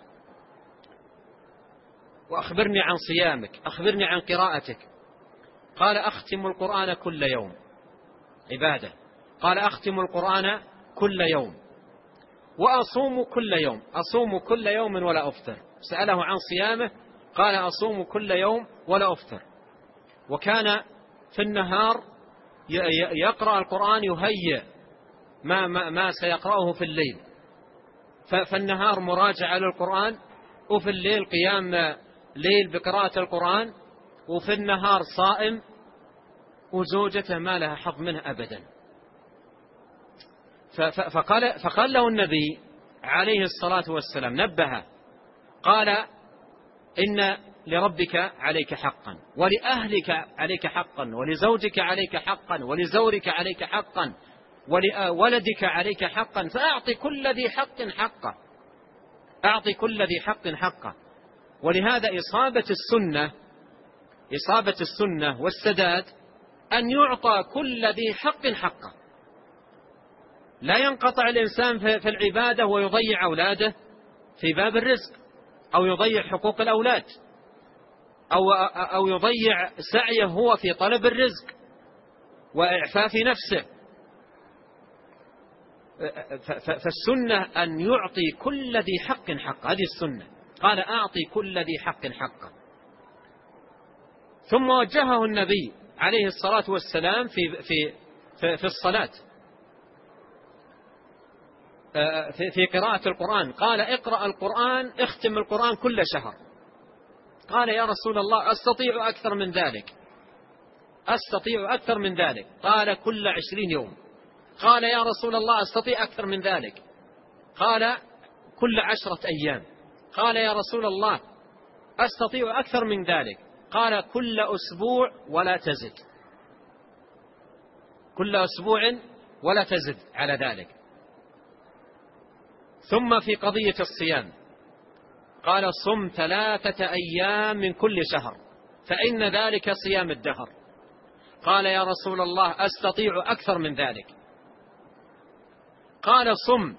وأخبرني عن صيامك، أخبرني عن قراءتك. قال أختم القرآن كل يوم، عبادة. قال أختم القرآن كل يوم وأصوم كل يوم، أصوم كل يوم ولا أفطر. سأله عن صيامه قال أصوم كل يوم ولا أفطر. وكان في النهار يقرأ القرآن يهيئ ما سيقرأه في الليل، فالنهار مراجعة للقرآن، وفي الليل قيام ليل بقراءة القرآن، وفي النهار صائم، وزوجته ما لها حظ منه أبدا. فقال له النبي عليه الصلاة والسلام نبه، قال إن لربك عليك حقا، ولأهلك عليك حقا، ولزوجك عليك حقا، ولزورك عليك حقا، ولولدك عليك حقا، فأعطي كل ذي حق حقه، أعطي كل ذي حق حقه. ولهذا إصابة السنة والسداد أن يعطى كل ذي حق حقه. لا ينقطع الإنسان في العبادة ويضيع أولاده في باب الرزق، أو يضيع حقوق الأولاد، أو يضيع سعيه هو في طلب الرزق وإعفاف نفسه. فالسنة أن يعطي كل ذي حق حقه، هذه السنة. قال أعطي كل ذي حق حقه. ثم وجهه النبي عليه الصلاة والسلام في الصلاة، في قراءة القرآن. قال اقرأ القرآن، اختم القرآن كل شهر. قال يا رسول الله أستطيع أكثر من ذلك، أستطيع أكثر من ذلك. قال كل 20 يوم. قال يا رسول الله أستطيع أكثر من ذلك. قال كل 10 أيام. قال يا رسول الله أستطيع أكثر من ذلك. قال كل أسبوع ولا تزد، كل أسبوع ولا تزد على ذلك. ثم في قضية الصيام قال صم 3 أيام من كل شهر فإن ذلك صيام الدهر. قال يا رسول الله أستطيع أكثر من ذلك. قال صم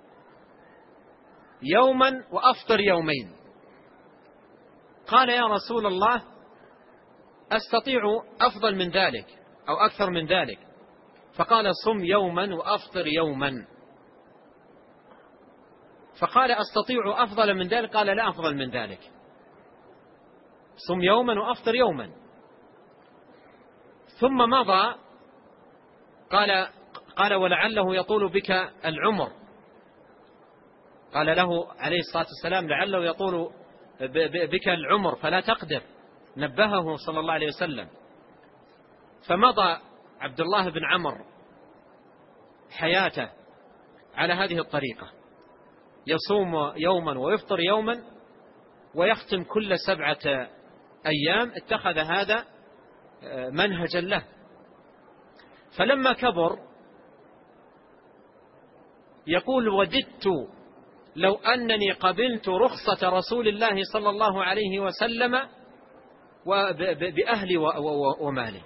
يوما وأفطر يومين. قال يا رسول الله أستطيع أفضل من ذلك أو أكثر من ذلك. فقال صم يوما وأفطر يوما. فقال أستطيع أفضل من ذلك. قال لا أفضل من ذلك، صم يوما وأفطر يوما. ثم مضى. قال ولعله يطول بك العمر. قال له عليه الصلاة والسلام لعله يطول بك العمر فلا تقدر، نبهه صلى الله عليه وسلم. فمضى عبد الله بن عمرو حياته على هذه الطريقة، يصوم يوما ويفطر يوما ويختم كل 7 أيام. اتخذ هذا منهجا له. فلما كبر يقول وددت لو أنني قبلت رخصة رسول الله صلى الله عليه وسلم بأهلي ومالي.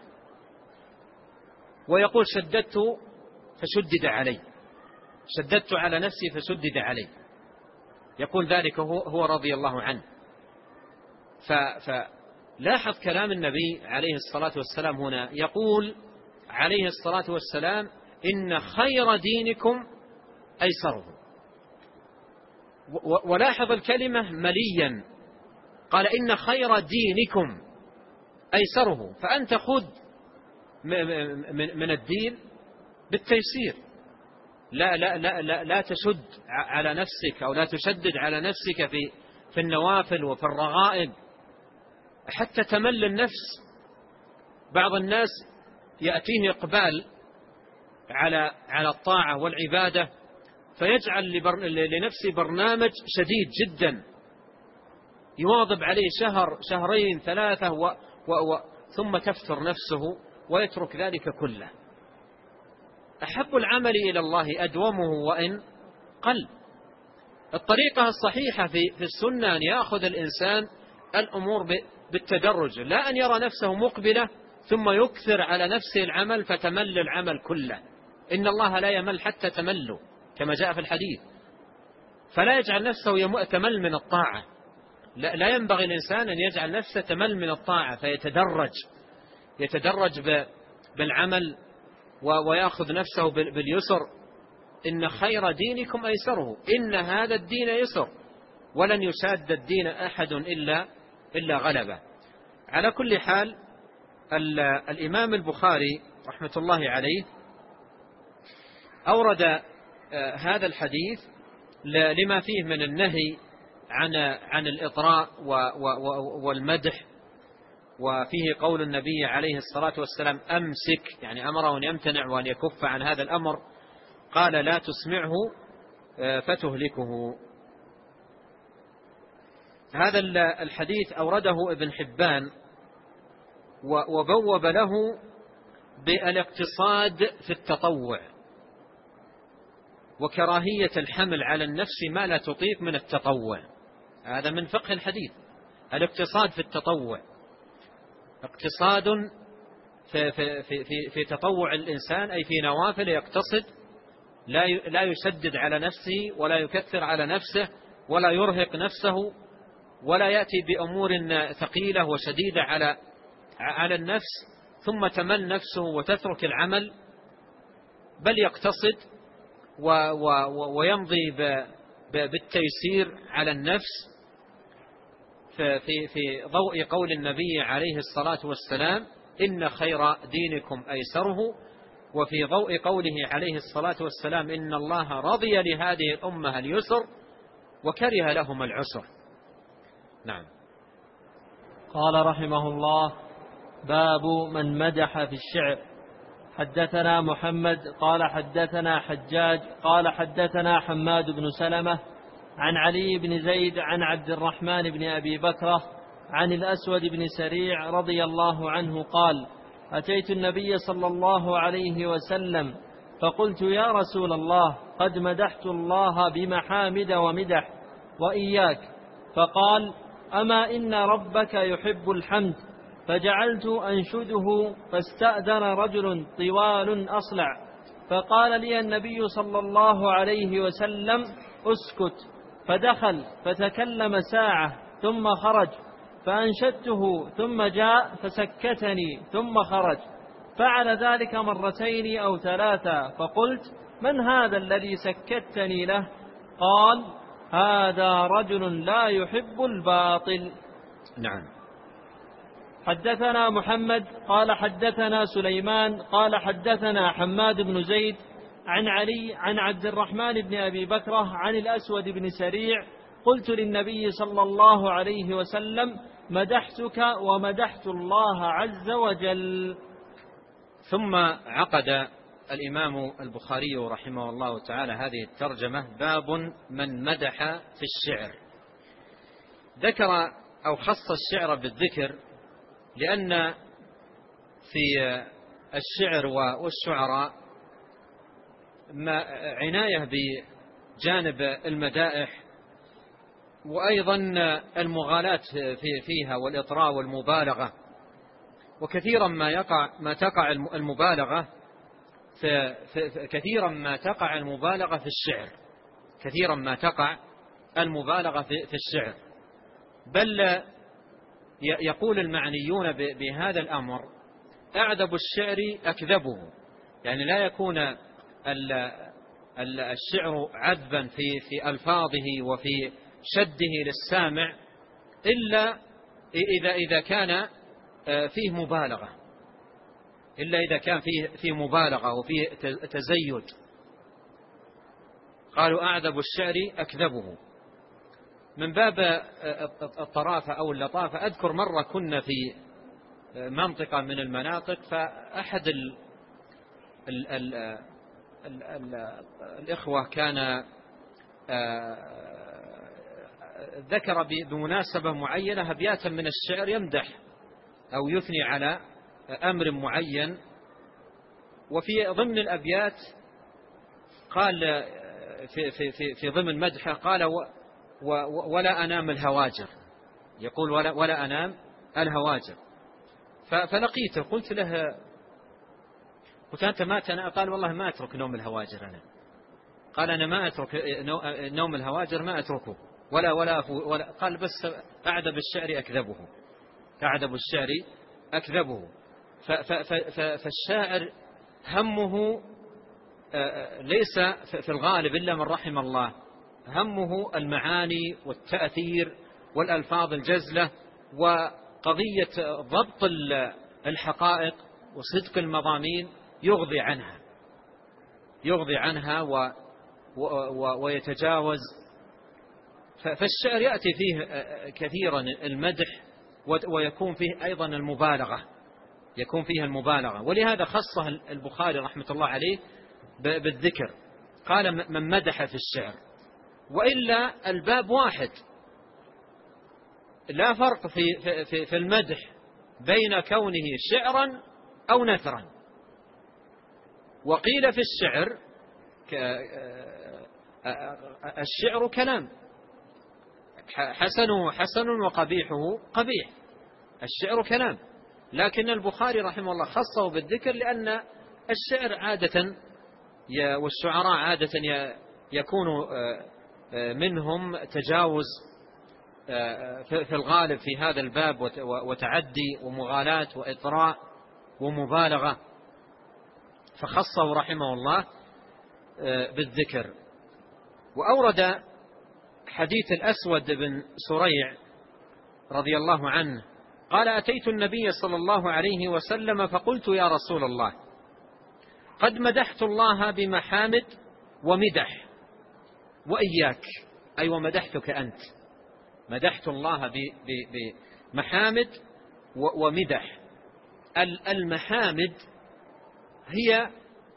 ويقول شددت فشدد علي، شددت على نفسي فشدد علي. يقول ذلك هو رضي الله عنه. فلاحظ كلام النبي عليه الصلاة والسلام هنا، يقول عليه الصلاة والسلام إن خير دينكم أيسره. ولاحظ الكلمة مليا، قال إن خير دينكم أيسره، فأنت خذ من الدين بالتيسير، لا تشد على نفسك أو لا تشدد على نفسك في النوافل وفي الرغائب حتى تمل النفس. بعض الناس يأتيه إقبال على الطاعة والعبادة فيجعل لنفسه برنامج شديد جدا يواظب عليه شهر شهرين ثلاثة ثم تفتر نفسه ويترك ذلك كله. أحب العمل إلى الله أدومه وإن قل. الطريقة الصحيحة في السنة أن يأخذ الإنسان الأمور بالتدرج، لا أن يرى نفسه مقبلة ثم يكثر على نفسه العمل فتمل العمل كله. إن الله لا يمل حتى تمله كما جاء في الحديث، فلا يجعل نفسه تمل من الطاعة. لا ينبغي الإنسان أن يجعل نفسه تمل من الطاعة يتدرج بالعمل ويأخذ نفسه باليسر. إن خير دينكم أيسره، إن هذا الدين يسر ولن يشاد الدين أحد إلا غلبه. على كل حال الإمام البخاري رحمة الله عليه أورد هذا الحديث لما فيه من النهي عن الإطراء والمدح، وفيه قول النبي عليه الصلاة والسلام أمسك، يعني أمره أن يمتنع وأن يكف عن هذا الأمر، قال لا تسمعه فتهلكه. هذا الحديث أورده ابن حبان وبوب له بالاقتصاد في التطوع وكراهية الحمل على النفس ما لا تطيق من التطوع. هذا من فقه الحديث، الاقتصاد في التطوع، اقتصاد في تطوع الإنسان أي في نوافل، يقتصد لا يشدد على نفسه ولا يكثر على نفسه ولا يرهق نفسه ولا يأتي بأمور ثقيلة وشديدة على النفس ثم تمل نفسه وتترك العمل، بل يقتصد ويمضي بالتيسير على النفس في ضوء قول النبي عليه الصلاة والسلام إن خير دينكم أيسره، وفي ضوء قوله عليه الصلاة والسلام إن الله رضي لهذه الأمة اليسر وكره لهم العسر. نعم. قال رحمه الله: باب من مدح في الشعر. حدثنا محمد قال حدثنا حجاج قال حدثنا حماد بن سلمة عن علي بن زيد عن عبد الرحمن بن أبي بكرة عن الأسود بن سريع رضي الله عنه قال: أتيت النبي صلى الله عليه وسلم فقلت: يا رسول الله، قد مدحت الله بمحامد ومدح وإياك. فقال: أما إن ربك يحب الحمد. فجعلت أنشده، فاستأذن رجل طوال أصلع، فقال لي النبي صلى الله عليه وسلم: اسكت. فدخل فتكلم ساعة ثم خرج، فأنشدته ثم جاء فسكتني ثم خرج، فعل ذلك مرتين أو ثلاثة، فقلت: من هذا الذي سكتني له؟ قال: هذا رجل لا يحب الباطل. نعم. حدثنا محمد قال حدثنا سليمان قال حدثنا حماد بن زيد عن علي عن عبد الرحمن بن أبي بكرة عن الأسود بن سريع: قلت للنبي صلى الله عليه وسلم: مدحتك ومدحت الله عز وجل. ثم عقد الإمام البخاري رحمه الله تعالى هذه الترجمة: باب من مدح في الشعر. ذكر أو خص الشعر بالذكر لأن في الشعر والشعراء عناية بجانب المدائح، وأيضا المغالاة فيها والإطراء والمبالغة. وكثيرا ما تقع المبالغة كثيرا ما تقع المبالغة في الشعر، كثيرا ما تقع المبالغة في الشعر. بل يقول المعنيون بهذا الأمر: أعذب الشعر أكذبه، يعني لا يكون الشعر عذبا في ألفاظه وفي شده للسامع إلا إذا كان فيه مبالغة، إلا إذا كان فيه مبالغة وفيه تزيد. قالوا: أعذب الشعر أكذبه. من باب الطرافة أو اللطافة، أذكر مرة كنا في منطقة من المناطق، فأحد الإخوة كان ذكر بمناسبة معينة أبياتا من الشعر يمدح أو يثني على أمر معين. وفي ضمن الأبيات قال في ضمن مدحه قال: ولا أنام الهواجر، يقول ولا أنام الهواجر. فلقيته قلت له: قلت: أنت ما تنام؟ قال: والله ما أترك نوم الهواجر أنا. قال: أنا ما أترك نوم الهواجر، ما أتركه ولا قال: بس أعذب الشعر أكذبه، أعذب الشعر أكذبه. فالشاعر همه ليس في الغالب إلا من رحم الله، همه المعاني والتأثير والألفاظ الجزلة وقضية ضبط الحقائق وصدق المضامين، يغضي عنها ويتجاوز. فالشعر يأتي فيه كثيرا المدح، ويكون فيه أيضا المبالغة، ولهذا خصه البخاري رحمة الله عليه بالذكر، قال: من مدح في الشعر. وإلا الباب واحد، لا فرق في المدح بين كونه شعرا أو نثرا. وقيل في الشعر الشعر كلام، حسنه حسن وقبيحه قبيح، الشعر كلام. لكن البخاري رحمه الله خصه بالذكر لأن الشعر عادة والشعراء عادة يكون منهم تجاوز في الغالب في هذا الباب، وتعدي ومغالاة وإطراء ومبالغة، فخصه رحمه الله بالذكر. وأورد حديث الأسود بن سريع رضي الله عنه قال: أتيت النبي صلى الله عليه وسلم فقلت: يا رسول الله، قد مدحت الله بمحامد ومدح، وإياك، أي ومدحتك أنت، مدحت الله بمحامد ومدح. المحامد هي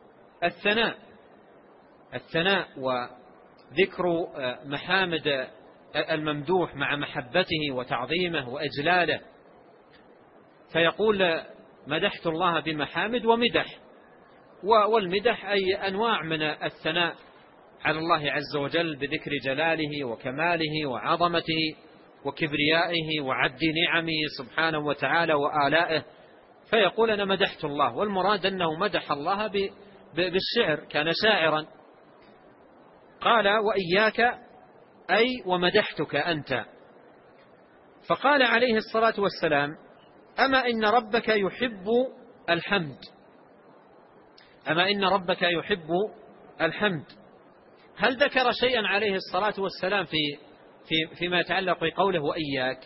الثناء وذكر محامد الممدوح مع محبته وتعظيمه وإجلاله. فيقول: مدحت الله بمحامد ومدح. والمدح أي أنواع من الثناء على الله عز وجل بذكر جلاله وكماله وعظمته وكبريائه وعد نعمه سبحانه وتعالى وآلائه. فيقول: أنا مدحت الله، والمراد أنه مدح الله بالشعر، كان شاعرا. قال: وإياك، أي ومدحتك أنت. فقال عليه الصلاة والسلام: أما إن ربك يحب الحمد، أما إن ربك يحب الحمد. هل ذكر شيئا عليه الصلاة والسلام فيما يتعلق بقوله وإياك؟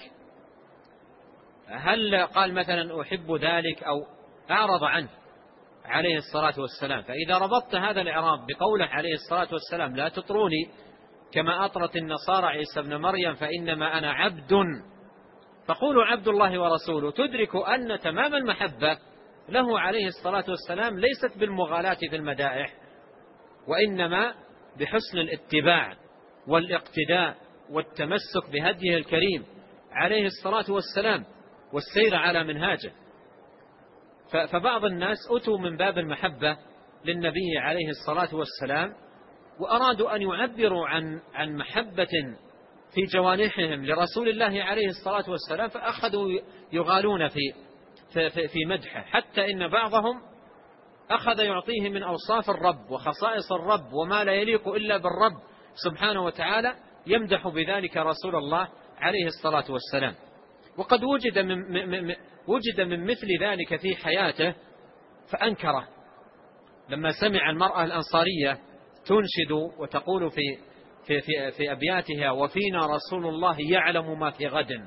هل قال مثلا أحب ذلك أو أعرض عنه عليه الصلاة والسلام؟ فإذا ربطت هذا الإعراب بقوله عليه الصلاة والسلام: لا تطروني كما أطرت النصارى عيسى بن مريم فإنما أنا عبد، فقولوا عبد الله ورسوله، تدرك أن تمام المحبة له عليه الصلاة والسلام ليست بالمغالاة في المدائح، وإنما بحسن الاتباع والاقتداء والتمسك بهديه الكريم عليه الصلاة والسلام والسير على منهاجه. فبعض الناس أتوا من باب المحبة للنبي عليه الصلاة والسلام، وأرادوا أن يعبروا عن محبة في جوانحهم لرسول الله عليه الصلاة والسلام، فأخذوا يغالون في مدحه، حتى إن بعضهم أخذ يعطيه من أوصاف الرب وخصائص الرب وما لا يليق إلا بالرب سبحانه وتعالى، يمدح بذلك رسول الله عليه الصلاة والسلام. وقد وجد من مثل ذلك في حياته فأنكره، لما سمع المرأة الأنصارية تنشد وتقول في أبياتها: وفينا رسول الله يعلم ما في غد،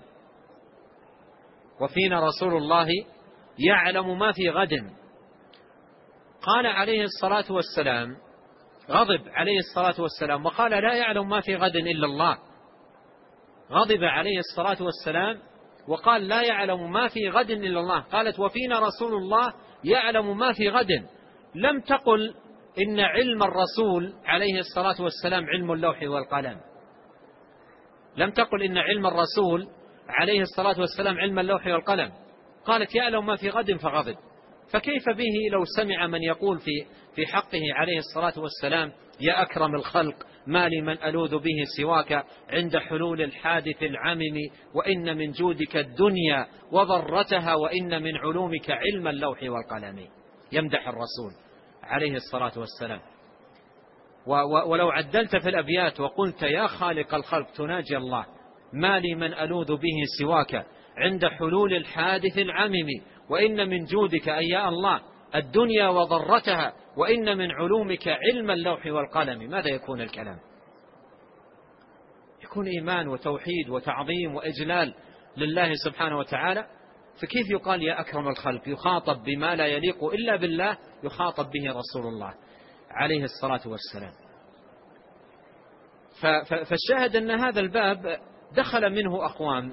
وفينا رسول الله يعلم ما في غد. قال عليه الصلاة والسلام، غضب عليه الصلاة والسلام وقال: لا يعلم ما في غد إلا الله. غضب عليه الصلاة والسلام وقال: لا يعلم ما في غد إلا الله. قالت: وفينا رسول الله يعلم ما في غد. لم تقل إن علم الرسول عليه الصلاة والسلام علم اللوح والقلم، لم تقل إن علم الرسول عليه الصلاة والسلام علم اللوح والقلم، قالت: يعلم ما في غد، فغضب. فكيف به لو سمع من يقول في حقه عليه الصلاة والسلام: يا أكرم الخلق ما لي من ألوذ به سواك عند حلول الحادث العمم، وإن من جودك الدنيا وضرتها، وإن من علومك علم اللوح والقلم. يمدح الرسول عليه الصلاة والسلام. ولو عدلت في الأبيات وقلت: يا خالق الخلق تناجي الله ما لي من ألوذ به سواك عند حلول الحادث العمم، وإن من جودك أي يا الله الدنيا وضرتها، وإن من علومك علم اللوح والقلم، ماذا يكون الكلام؟ يكون إيمان وتوحيد وتعظيم وإجلال لله سبحانه وتعالى. فكيف يقال يا أكرم الخلق؟ يخاطب بما لا يليق إلا بالله، يخاطب به رسول الله عليه الصلاة والسلام. فالشاهد أن هذا الباب دخل منه أقوام،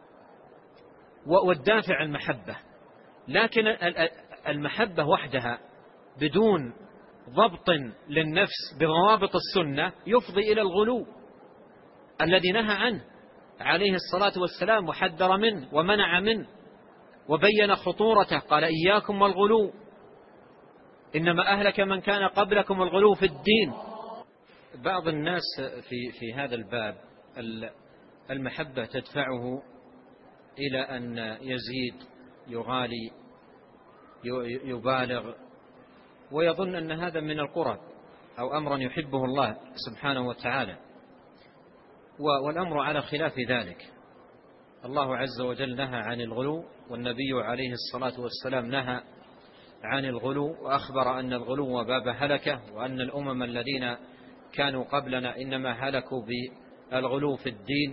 والدافع المحبة، لكن المحبة وحدها بدون ضبط للنفس بضوابط السنة يفضي إلى الغلو الذي نهى عنه عليه الصلاة والسلام، وحذر منه ومنع منه وبين خطورته. قال: إياكم والغلو إنما أهلك من كان قبلكم الغلو في الدين. بعض الناس في هذا الباب المحبة تدفعه إلى أن يزيد، يغالي، يبالغ، ويظن أن هذا من القرب أو أمرا يحبه الله سبحانه وتعالى، والأمر على خلاف ذلك. الله عز وجل نهى عن الغلو، والنبي عليه الصلاة والسلام نهى عن الغلو، وأخبر أن الغلو باب هلكة، وأن الأمم الذين كانوا قبلنا إنما هلكوا بالغلو في الدين.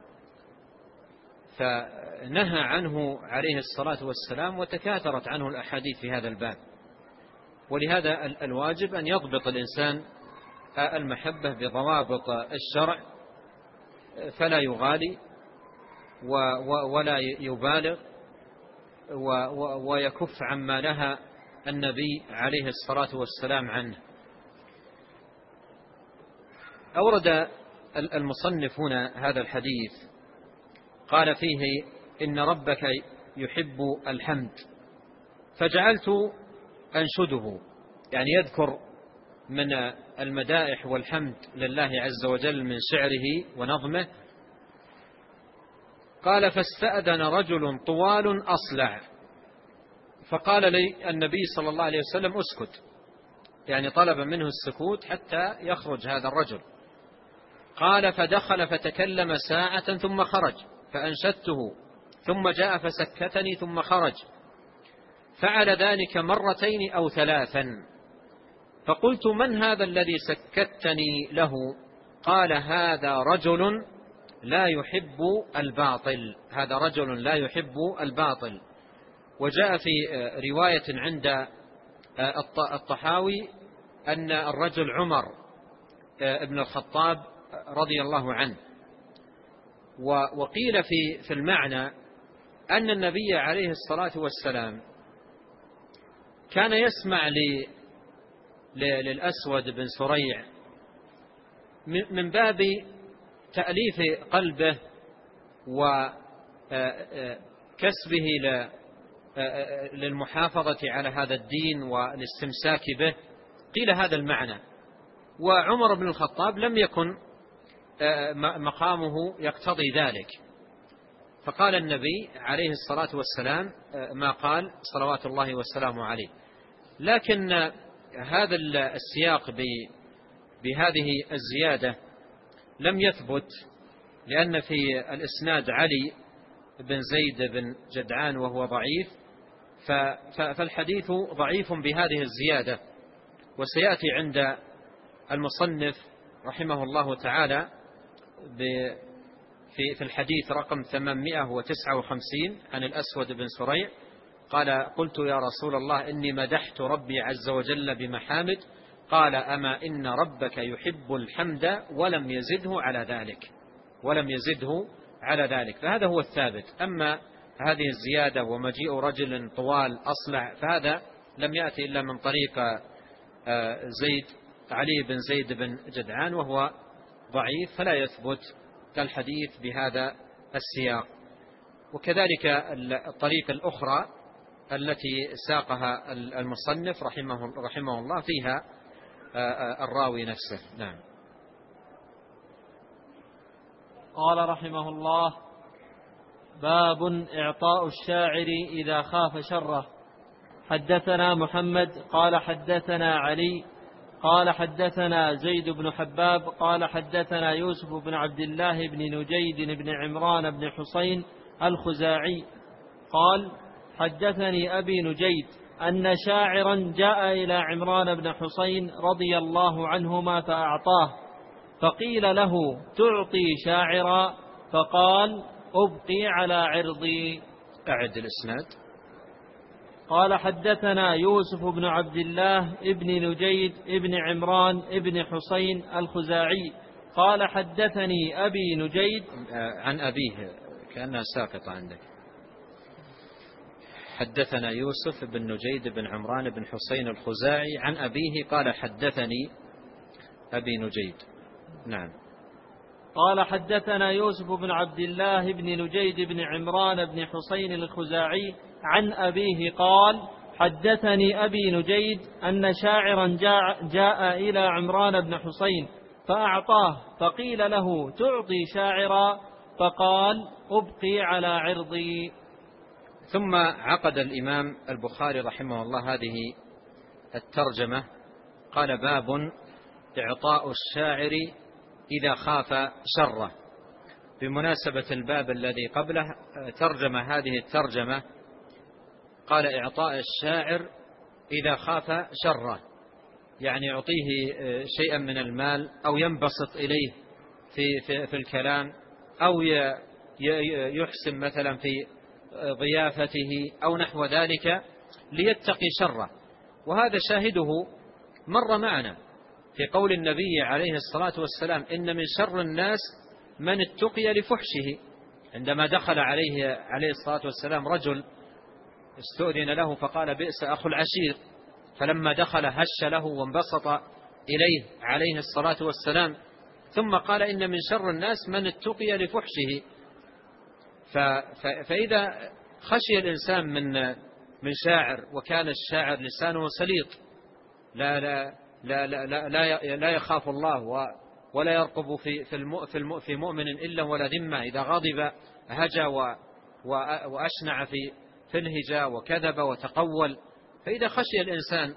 فنهى عنه عليه الصلاة والسلام، وتكاثرت عنه الأحاديث في هذا الباب. ولهذا الواجب أن يضبط الإنسان المحبة بضوابط الشرع، فلا يغالي ولا يبالغ، ويكف عما نهى النبي عليه الصلاة والسلام عنه. أورد المصنف هنا هذا الحديث، قال فيه: إن ربك يحب الحمد، فجعلت أنشده، يعني يذكر من المدائح والحمد لله عز وجل من شعره ونظمه. قال: فاستأذن رجل طوال أصلع، فقال لي النبي صلى الله عليه وسلم: اسكت، يعني طلب منه السكوت حتى يخرج هذا الرجل. قال: فدخل فتكلم ساعة ثم خرج، فأنشدته ثم جاء فسكتني ثم خرج، فعل ذلك مرتين أو ثلاثا. فقلت: من هذا الذي سكتني له؟ قال: هذا رجل لا يحب الباطل، هذا رجل لا يحب الباطل. وجاء في رواية عند الطحاوي أن الرجل عمر ابن الخطاب رضي الله عنه. وقيل في المعنى أن النبي عليه الصلاة والسلام كان يسمع للأسود بن سريع من باب تأليف قلبه وكسبه للمحافظة على هذا الدين والاستمساك به، قيل هذا المعنى. وعمر بن الخطاب لم يكن مقامه يقتضي ذلك، فقال النبي عليه الصلاة والسلام ما قال صلوات الله والسلام عليه. لكن هذا السياق بهذه الزيادة لم يثبت، لأن في الإسناد علي بن زيد بن جدعان وهو ضعيف، فالحديث ضعيف بهذه الزيادة. وسيأتي عند المصنف رحمه الله تعالى في الحديث رقم 859 عن الأسود بن سريع قال: قلت يا رسول الله إني مدحت ربي عز وجل بمحامد، قال: أما إن ربك يحب الحمد ولم يزده على ذلك. فهذا هو الثابت. أما هذه الزيادة ومجيء رجل طوال أصلع فهذا لم يأتي إلا من طريق علي بن زيد بن جدعان وهو ضعيف، فلا يثبت كالحديث بهذا السياق. وكذلك الطريق الأخرى التي ساقها المصنف رحمه الله فيها الراوي نفسه. نعم. قال رحمه الله: باب إعطاء الشاعر إذا خاف شره. حدثنا محمد قال حدثنا علي قال حدثنا زيد بن حباب قال حدثنا يوسف بن عبد الله بن نجيد بن عمران بن حسين الخزاعي قال: حدثني أبي نجيد أن شاعرا جاء إلى عمران بن حسين رضي الله عنهما فأعطاه، فقيل له: تعطي شاعرا؟ فقال: أبقي على عرضي. أعد الإسناد. قال: حدثنا يوسف بن عبد الله ابن نجيد ابن عمران ابن حسين الخزاعي قال: حدثني أبي نجيد عن أبيه، كأنها ساقطة عندك. حدثنا يوسف بن نجيد بن عمران بن حسين الخزاعي عن أبيه قال: حدثني أبي نجيد. نعم. قال: حدثنا يوسف بن عبد الله بن نجيد بن عمران بن حسين الخزاعي عن أبيه قال: حدثني أبي نجيد أن شاعرا جاء إلى عمران بن حسين فأعطاه، فقيل له: تعطي شاعرا؟ فقال: أبقي على عرضي. ثم عقد الإمام البخاري رحمه الله هذه الترجمة، قال: باب إعطاء الشاعر إذا خاف شره. بمناسبة الباب الذي قبله ترجم هذه الترجمة قال: إعطاء الشاعر إذا خاف شره، يعني يعطيه شيئا من المال أو ينبسط إليه في الكلام، أو يحسن مثلا في ضيافته أو نحو ذلك ليتقي شره. وهذا شاهده مر معنا في قول النبي عليه الصلاة والسلام: إن من شر الناس من اتقي لفحشه. عندما دخل عليه الصلاة والسلام رجل استؤذن له فقال: بئس أخو العشير، فلما دخل هش له وانبسط إليه عليه الصلاة والسلام، ثم قال: إن من شر الناس من اتقي لفحشه. فإذا خشي الإنسان من شاعر، وكان الشاعر لسانه سليط لا يخاف الله ولا يرقب في مؤمن إلا ولا ذمة، إذا غضب هجا وأشنع في الهجا وكذب وتقول. فإذا خشي الإنسان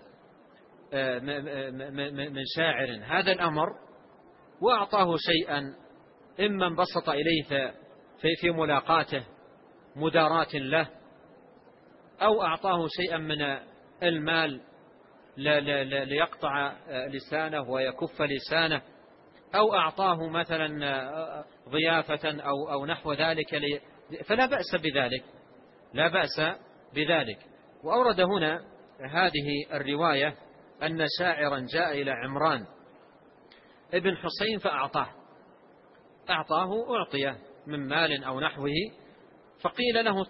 من شاعر هذا الأمر وأعطاه شيئا، إما انبسط إليه في ملاقاته مداراة له، أو أعطاه شيئا من المال ليقطع لسانه ويكف لسانه، أو أعطاه مثلا ضيافة أو نحو ذلك، فلا بأس بذلك. وأورد هنا هذه الرواية أن شاعرا جاء إلى عمران ابن حسين فأعطاه، أعطيه من مال أو نحوه، فقيل له: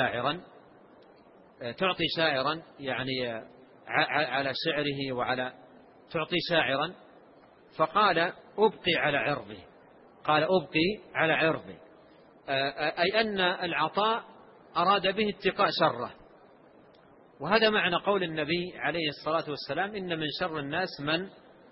تعطي شاعرا يعني على شعره وعلى تعطي شاعرا. فقال: أبقي على عرضي. قال: أبقي على عرضي، أي أن العطاء أراد به اتقاء شره، وهذا معنى قول النبي عليه الصلاة والسلام: إن من شر الناس من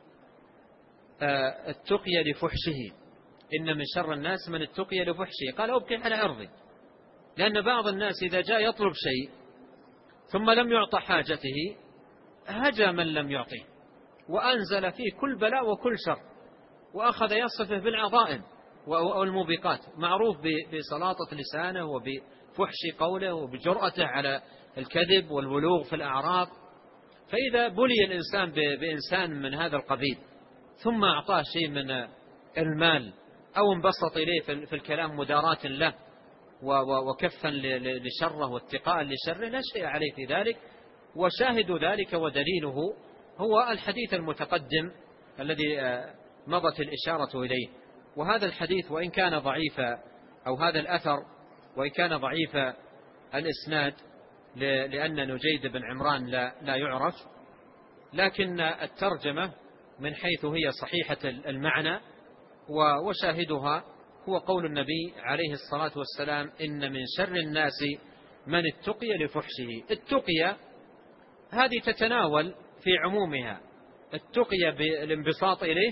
اتقي لفحشه. إن من شر الناس من اتقي لفحشه. قال: أبقي على عرضي. لأن بعض الناس إذا جاء يطلب شيء ثم لم يعطى حاجته هجى من لم يعطيه، وأنزل فيه كل بلاء وكل شر، وأخذ يصفه بالعظائم والموبقات، معروف بسلاطة لسانه وبفحش قوله وبجرأته على الكذب والبلوغ في الأعراض. فإذا بلي الإنسان بإنسان من هذا القبيل ثم أعطاه شيء من المال أو انبسط إليه في الكلام مداراة له وكفا لشره واتقاء لشره، لا شيء عليه في ذلك. وشاهد ذلك ودليله هو الحديث المتقدم الذي مضت الإشارة إليه. وهذا الحديث وإن كان ضعيف، أو هذا الأثر وإن كان ضعيف الإسناد لأن نجيد بن عمران لا يعرف، لكن الترجمة من حيث هي صحيحة المعنى وشاهدها هو قول النبي عليه الصلاة والسلام: إن من شر الناس من اتقي لفحشه. التقي هذه تتناول في عمومها: التقي بالانبساط إليه،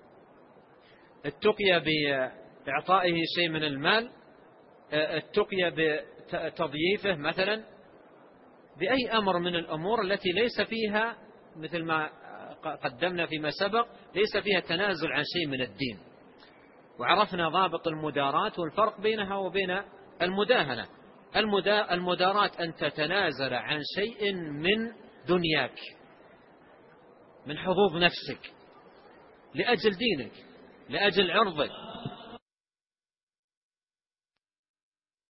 التقي بإعطائه شيء من المال، التقي بتضييفه مثلا، بأي أمر من الأمور التي ليس فيها مثل ما قدمنا فيما سبق ليس فيها تنازل عن شيء من الدين. وعرفنا ضابط المدارات والفرق بينها وبين المداهنة. المدارات أن تتنازل عن شيء من دنياك، من حظوظ نفسك، لأجل دينك، لأجل عرضك،